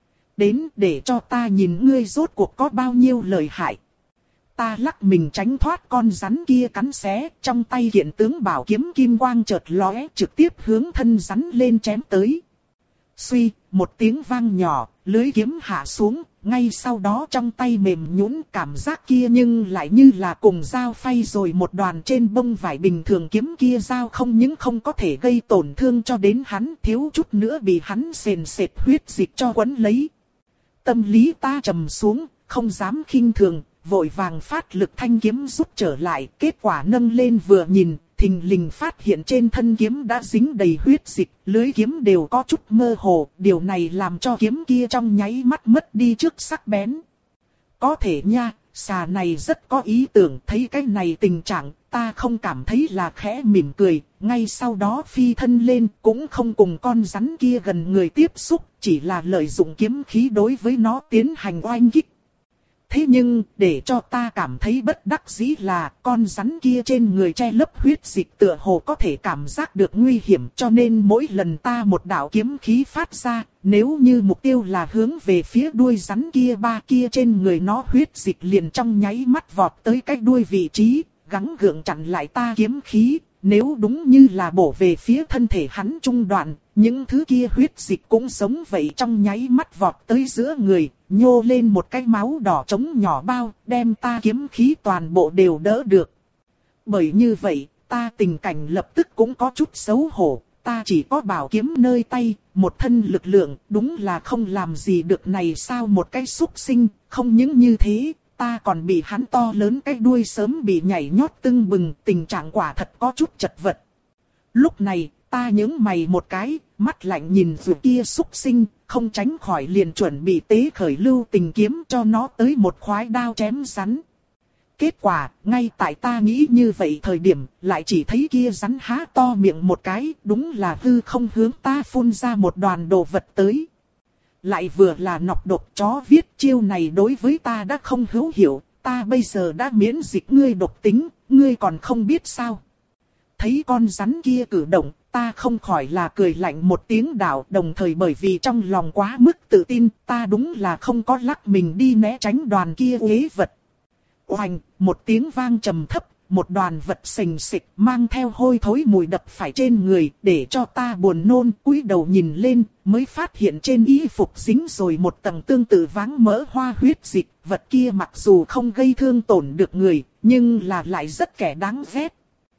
Đến để cho ta nhìn ngươi rốt cuộc có bao nhiêu lời hại. Ta lắc mình tránh thoát con rắn kia cắn xé, trong tay kiện tướng bảo kiếm kim quang chợt lóe, trực tiếp hướng thân rắn lên chém tới. Suy, một tiếng vang nhỏ, lưới kiếm hạ xuống, ngay sau đó trong tay mềm nhũn, cảm giác kia nhưng lại như là cùng dao phay rồi một đoàn trên bông vải bình thường, kiếm kia dao không những không có thể gây tổn thương cho đến hắn, thiếu chút nữa bị hắn sền sệt huyết dịch cho quấn lấy. Tâm lý ta trầm xuống, không dám khinh thường, vội vàng phát lực thanh kiếm rút trở lại, kết quả nâng lên vừa nhìn, thình lình phát hiện trên thân kiếm đã dính đầy huyết dịch, lưới kiếm đều có chút mơ hồ, điều này làm cho kiếm kia trong nháy mắt mất đi trước sắc bén. Có thể nha, xà này rất có ý tưởng, thấy cái này tình trạng, ta không cảm thấy là khẽ mỉm cười, ngay sau đó phi thân lên, cũng không cùng con rắn kia gần người tiếp xúc, chỉ là lợi dụng kiếm khí đối với nó tiến hành oanh kích. Thế nhưng, để cho ta cảm thấy bất đắc dĩ là con rắn kia trên người che lấp huyết dịch tựa hồ có thể cảm giác được nguy hiểm, cho nên mỗi lần ta một đạo kiếm khí phát ra, nếu như mục tiêu là hướng về phía đuôi rắn kia, ba kia trên người nó huyết dịch liền trong nháy mắt vọt tới cái đuôi vị trí, gắng gượng chặn lại ta kiếm khí. Nếu đúng như là bổ về phía thân thể hắn trung đoạn, những thứ kia huyết dịch cũng giống vậy trong nháy mắt vọt tới giữa người, nhô lên một cái máu đỏ trống nhỏ bao, đem ta kiếm khí toàn bộ đều đỡ được. Bởi như vậy, ta tình cảnh lập tức cũng có chút xấu hổ, ta chỉ có bảo kiếm nơi tay, một thân lực lượng, đúng là không làm gì được này sao một cái súc sinh, không những như thế. Ta còn bị hắn to lớn cái đuôi sớm bị nhảy nhót tưng bừng, tình trạng quả thật có chút chật vật. Lúc này, ta nhướng mày một cái, mắt lạnh nhìn dù kia súc sinh, không tránh khỏi liền chuẩn bị tế khởi lưu tình kiếm cho nó tới một khoái đao chém rắn. Kết quả, ngay tại ta nghĩ như vậy thời điểm, lại chỉ thấy kia rắn há to miệng một cái, đúng là hư không hướng ta phun ra một đoàn đồ vật tới. Lại vừa là nọc độc chó viết chiêu này đối với ta đã không hữu hiệu, ta bây giờ đã miễn dịch ngươi độc tính, ngươi còn không biết sao. Thấy con rắn kia cử động, ta không khỏi là cười lạnh một tiếng đạo, đồng thời bởi vì trong lòng quá mức tự tin, ta đúng là không có lắc mình đi né tránh đoàn kia uế vật. Oành, một tiếng vang trầm thấp, một đoàn vật sình sịch mang theo hôi thối mùi đập phải trên người, để cho ta buồn nôn, cúi đầu nhìn lên, mới phát hiện trên y phục dính rồi một tầng tương tự váng mỡ hoa huyết dịch, vật kia mặc dù không gây thương tổn được người, nhưng là lại rất kẻ đáng ghét.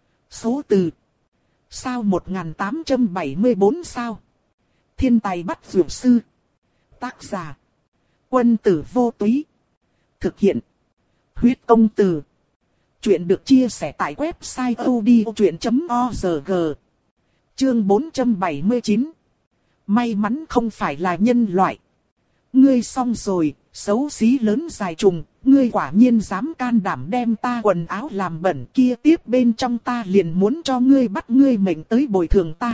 Số từ sao một nghìn tám trăm bảy mươi bốn sao. Thiên tài bắt dược sư. Tác giả Quân Tử Vô Túy. Thực hiện Huyết Công Từ. Chuyện được chia sẻ tại website odchuyện chấm org. Chương bốn trăm bảy mươi chín. May mắn không phải là nhân loại. Ngươi xong rồi, xấu xí lớn dài trùng, ngươi quả nhiên dám can đảm đem ta quần áo làm bẩn kia, tiếp bên trong ta liền muốn cho ngươi bắt ngươi mệnh tới bồi thường ta.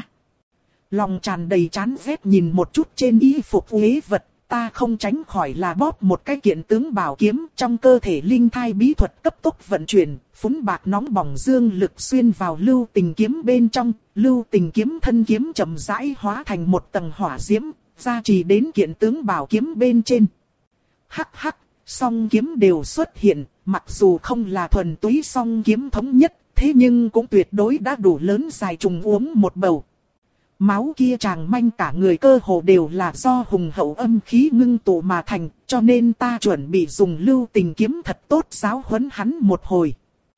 Lòng tràn đầy chán ghét nhìn một chút trên y phục uế vật, ta không tránh khỏi là bóp một cái kiện tướng bảo kiếm, trong cơ thể linh thai bí thuật cấp tốc vận chuyển, phúng bạc nóng bỏng dương lực xuyên vào lưu tình kiếm bên trong, lưu tình kiếm thân kiếm chậm rãi hóa thành một tầng hỏa diễm, gia trì đến kiện tướng bảo kiếm bên trên. Hắc hắc, song kiếm đều xuất hiện, mặc dù không là thuần túy song kiếm thống nhất, thế nhưng cũng tuyệt đối đã đủ lớn dài trùng uống một bầu. Máu kia chàng manh cả người cơ hồ đều là do hùng hậu âm khí ngưng tụ mà thành, cho nên ta chuẩn bị dùng lưu tình kiếm thật tốt giáo huấn hắn một hồi.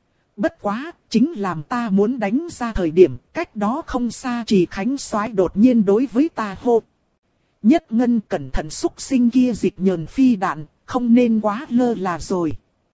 Bất quá, chính làm ta muốn đánh ra thời điểm, cách đó không xa Trì Khánh soái đột nhiên đối với ta hô. Nhất Ngân, cẩn thận xúc sinh kia dịch nhờn phi đạn, không nên quá lơ là rồi.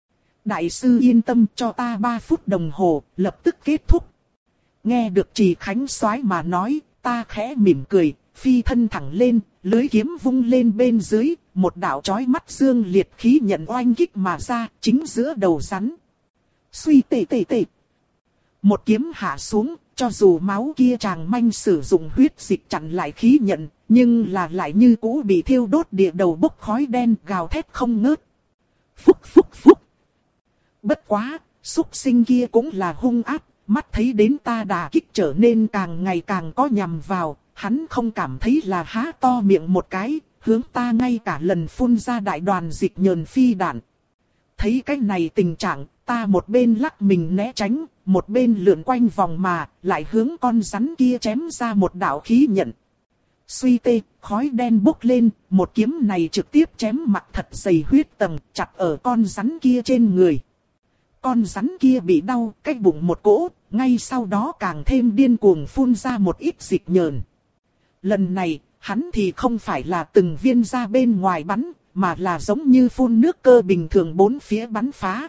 Đại sư yên tâm, cho ta ba phút đồng hồ, lập tức kết thúc. Nghe được Trì Khánh soái mà nói, ta khẽ mỉm cười, phi thân thẳng lên, lưới kiếm vung lên bên dưới, một đạo chói mắt dương liệt khí nhận oanh kích mà ra, chính giữa đầu rắn. Suy tê tê tê. Một kiếm hạ xuống, cho dù máu kia chàng manh sử dụng huyết dịch chặn lại khí nhận, nhưng là lại như cũ bị thiêu đốt địa đầu bốc khói đen gào thét không ngớt. Phúc phúc phúc. Bất quá, súc sinh kia cũng là hung ác, mắt thấy đến ta đả kích trở nên càng ngày càng có nhằm vào, hắn không cảm thấy là há to miệng một cái, hướng ta ngay cả lần phun ra đại đoàn dịch nhờn phi đạn. Thấy cái này tình trạng, ta một bên lắc mình né tránh, một bên lượn quanh vòng mà, lại hướng con rắn kia chém ra một đạo khí nhận. Suy tê, khói đen bốc lên, một kiếm này trực tiếp chém mặt thật dày huyết tầng, chặt ở con rắn kia trên người. Con rắn kia bị đau, cái bụng một cỗ, ngay sau đó càng thêm điên cuồng phun ra một ít dịch nhờn. Lần này, hắn thì không phải là từng viên ra bên ngoài bắn, mà là giống như phun nước cơ bình thường bốn phía bắn phá.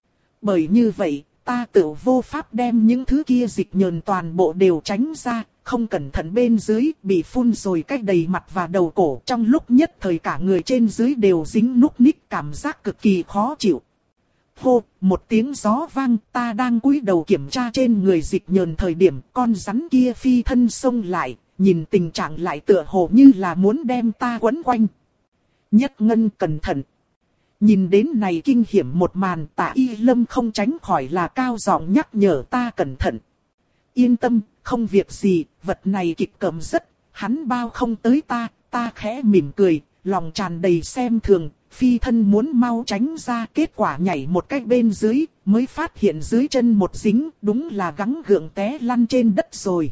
Bởi như vậy, ta tự vô pháp đem những thứ kia dịch nhờn toàn bộ đều tránh ra, không cẩn thận bên dưới bị phun rồi cách đầy mặt và đầu cổ. Trong lúc nhất thời cả người trên dưới đều dính núc ních, cảm giác cực kỳ khó chịu. Hô, một tiếng gió vang, ta đang cúi đầu kiểm tra trên người dịch nhờn thời điểm con rắn kia phi thân xông lại, nhìn tình trạng lại tựa hồ như là muốn đem ta quấn quanh. Nhất Ngân cẩn thận. Nhìn đến này kinh hiểm một màn, Tạ Y Lâm không tránh khỏi là cao giọng nhắc nhở ta cẩn thận. Yên tâm, không việc gì, vật này kịch cấm rất, hắn bao không tới ta, ta khẽ mỉm cười, lòng tràn đầy xem thường, phi thân muốn mau tránh ra, kết quả nhảy một cách bên dưới, mới phát hiện dưới chân một dính, đúng là gắng gượng té lăn trên đất rồi.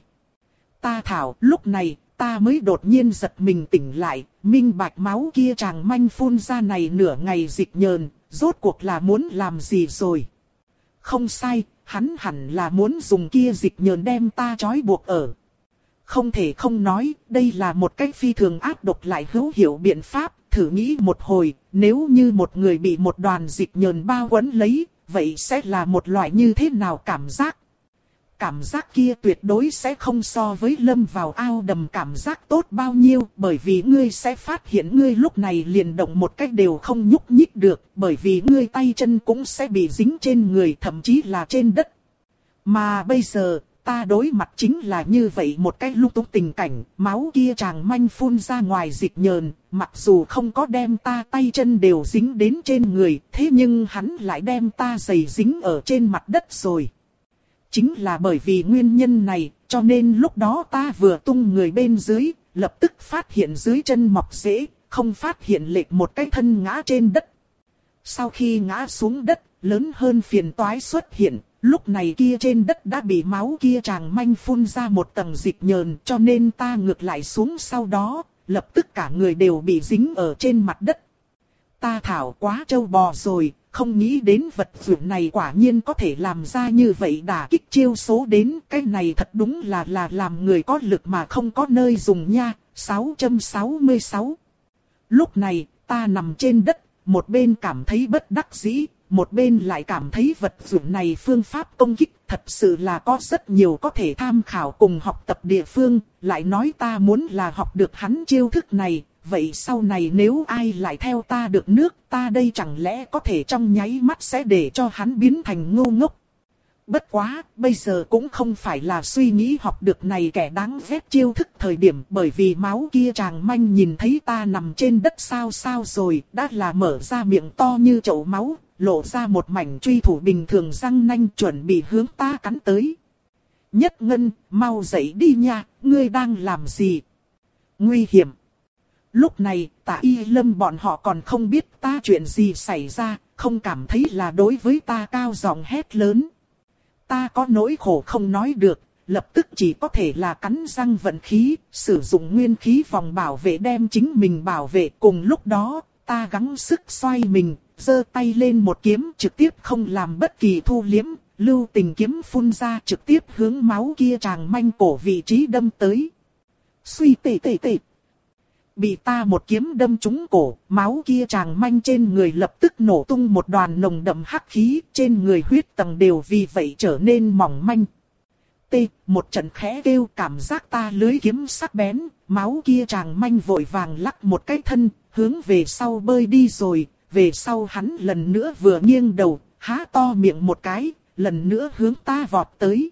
Ta thảo, lúc này, ta mới đột nhiên giật mình tỉnh lại, minh bạch máu kia chàng manh phun ra này nửa ngày dịch nhờn, rốt cuộc là muốn làm gì rồi. Không sai, hắn hẳn là muốn dùng kia dịch nhờn đem ta trói buộc ở. Không thể không nói, đây là một cách phi thường ác độc lại hữu hiệu biện pháp, thử nghĩ một hồi, nếu như một người bị một đoàn dịch nhờn bao quấn lấy, vậy sẽ là một loại như thế nào cảm giác? Cảm giác kia tuyệt đối sẽ không so với lâm vào ao đầm cảm giác tốt bao nhiêu, bởi vì ngươi sẽ phát hiện ngươi lúc này liền động một cách đều không nhúc nhích được, bởi vì ngươi tay chân cũng sẽ bị dính trên người, thậm chí là trên đất. Mà bây giờ, ta đối mặt chính là như vậy một cái lung tung tình cảnh, máu kia chàng manh phun ra ngoài dịch nhờn, mặc dù không có đem ta tay chân đều dính đến trên người, thế nhưng hắn lại đem ta giày dính ở trên mặt đất rồi. Chính là bởi vì nguyên nhân này, cho nên lúc đó ta vừa tung người bên dưới, lập tức phát hiện dưới chân mọc rễ, không phát hiện lệch một cái thân ngã trên đất. Sau khi ngã xuống đất, lớn hơn phiền toái xuất hiện, lúc này kia trên đất đã bị máu kia chàng manh phun ra một tầng dịch nhờn, cho nên ta ngược lại xuống sau đó, lập tức cả người đều bị dính ở trên mặt đất. Ta thảo quá trâu bò rồi. Không nghĩ đến vật dụng này quả nhiên có thể làm ra như vậy đả kích chiêu số đến, cái này thật đúng là là làm người có lực mà không có nơi dùng nha. sáu trăm sáu mươi sáu. Lúc này, ta nằm trên đất, một bên cảm thấy bất đắc dĩ, một bên lại cảm thấy vật dụng này phương pháp công kích thật sự là có rất nhiều có thể tham khảo cùng học tập địa phương, lại nói ta muốn là học được hắn chiêu thức này. Vậy sau này nếu ai lại theo ta được nước, ta đây chẳng lẽ có thể trong nháy mắt sẽ để cho hắn biến thành ngu ngốc. Bất quá, bây giờ cũng không phải là suy nghĩ học được này kẻ đáng ghét chiêu thức thời điểm, bởi vì máu kia chàng manh nhìn thấy ta nằm trên đất sao sao rồi, đã là mở ra miệng to như chậu máu, lộ ra một mảnh truy thủ bình thường răng nanh chuẩn bị hướng ta cắn tới. Nhất Ngân, mau dậy đi nha, ngươi đang làm gì? Nguy hiểm. Lúc này, Tạ Y Lâm bọn họ còn không biết ta chuyện gì xảy ra, không cảm thấy là đối với ta cao giọng hét lớn. Ta có nỗi khổ không nói được, lập tức chỉ có thể là cắn răng vận khí, sử dụng nguyên khí vòng bảo vệ đem chính mình bảo vệ. Cùng lúc đó, ta gắng sức xoay mình, giơ tay lên một kiếm trực tiếp không làm bất kỳ thu liếm, lưu tình kiếm phun ra trực tiếp hướng máu kia chàng manh cổ vị trí đâm tới. Suy tê tê tê. Bị ta một kiếm đâm trúng cổ, máu kia chàng manh trên người lập tức nổ tung một đoàn nồng đậm hắc khí, trên người huyết tầng đều vì vậy trở nên mỏng manh. tê, một trận khẽ kêu cảm giác ta lưới kiếm sắc bén, máu kia chàng manh vội vàng lắc một cái thân, hướng về sau bơi đi rồi, về sau hắn lần nữa vừa nghiêng đầu, há to miệng một cái, lần nữa hướng ta vọt tới.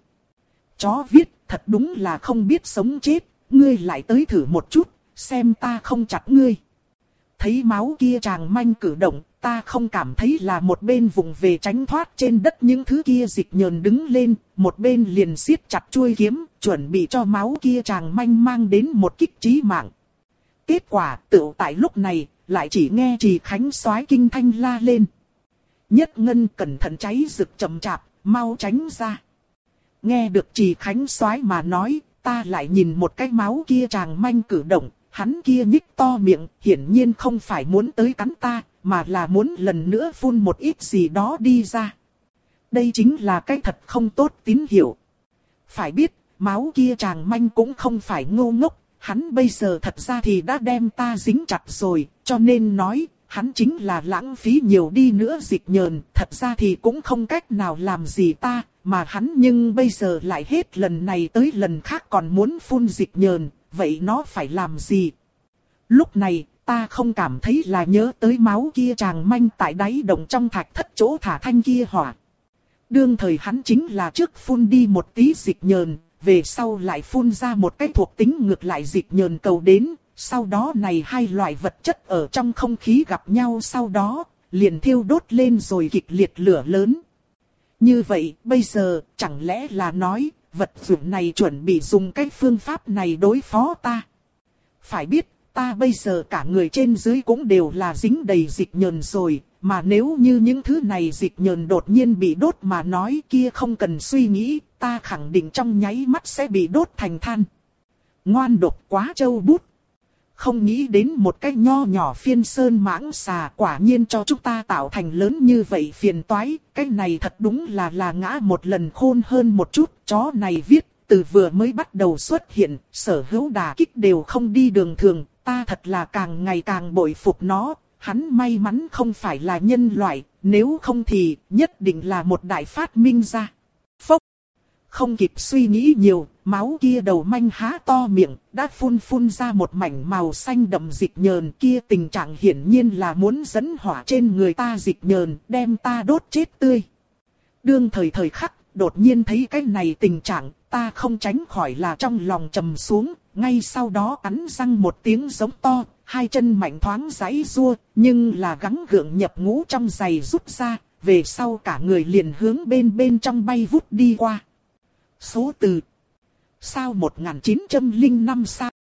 Chó viết, thật đúng là không biết sống chết, ngươi lại tới thử một chút, xem ta không chặt ngươi. Thấy máu kia chàng manh cử động, ta không cảm thấy là một bên vùng về tránh thoát trên đất những thứ kia dịch nhờn đứng lên, một bên liền siết chặt chuôi kiếm, chuẩn bị cho máu kia chàng manh mang đến một kích chí mạng. Kết quả tựu tại lúc này, lại chỉ nghe Trì Khánh Soái kinh thanh la lên. Nhất Ngân cẩn thận cháy rực chậm chạp, mau tránh ra. Nghe được Trì Khánh Soái mà nói, ta lại nhìn một cái máu kia chàng manh cử động, hắn kia nhích to miệng, hiển nhiên không phải muốn tới cắn ta, mà là muốn lần nữa phun một ít gì đó đi ra. Đây chính là cái thật không tốt tín hiệu. Phải biết, máu kia chàng manh cũng không phải ngu ngốc, hắn bây giờ thật ra thì đã đem ta dính chặt rồi, cho nên nói, hắn chính là lãng phí nhiều đi nữa dịch nhờn, thật ra thì cũng không cách nào làm gì ta, mà hắn nhưng bây giờ lại hết lần này tới lần khác còn muốn phun dịch nhờn, vậy nó phải làm gì? Lúc này, ta không cảm thấy là nhớ tới máu kia chàng manh tại đáy đồng trong thạch thất chỗ thả thanh kia hỏa. Đương thời hắn chính là trước phun đi một tí dịch nhờn, về sau lại phun ra một cái thuộc tính ngược lại dịch nhờn cầu đến, sau đó này hai loại vật chất ở trong không khí gặp nhau sau đó, liền thiêu đốt lên rồi kịch liệt lửa lớn. Như vậy, bây giờ, chẳng lẽ là nói, vật dụng này chuẩn bị dùng cái phương pháp này đối phó ta? Phải biết, ta bây giờ cả người trên dưới cũng đều là dính đầy dịch nhờn rồi, mà nếu như những thứ này dịch nhờn đột nhiên bị đốt mà nói kia không cần suy nghĩ, ta khẳng định trong nháy mắt sẽ bị đốt thành than. Ngoan độc quá trâu bút. Không nghĩ đến một cái nho nhỏ phiên sơn mãng xà quả nhiên cho chúng ta tạo thành lớn như vậy phiền toái, cái này thật đúng là là ngã một lần khôn hơn một chút, chó này viết, từ vừa mới bắt đầu xuất hiện, sở hữu đả kích đều không đi đường thường, ta thật là càng ngày càng bội phục nó, hắn may mắn không phải là nhân loại, nếu không thì nhất định là một đại phát minh ra. Phốc! Không kịp suy nghĩ nhiều, máu kia đầu manh há to miệng, đã phun phun ra một mảnh màu xanh đậm dịch nhờn kia, tình trạng hiển nhiên là muốn dẫn hỏa trên người ta dịch nhờn, đem ta đốt chết tươi. Đương thời thời khắc, đột nhiên thấy cái này tình trạng, ta không tránh khỏi là trong lòng trầm xuống, ngay sau đó cắn răng một tiếng giống to, hai chân mạnh thoáng giãy giụa, nhưng là gắng gượng nhập ngũ trong giày rút ra, về sau cả người liền hướng bên bên trong bay vút đi qua. Số từ sao một nghìn chín trăm lẻ năm sao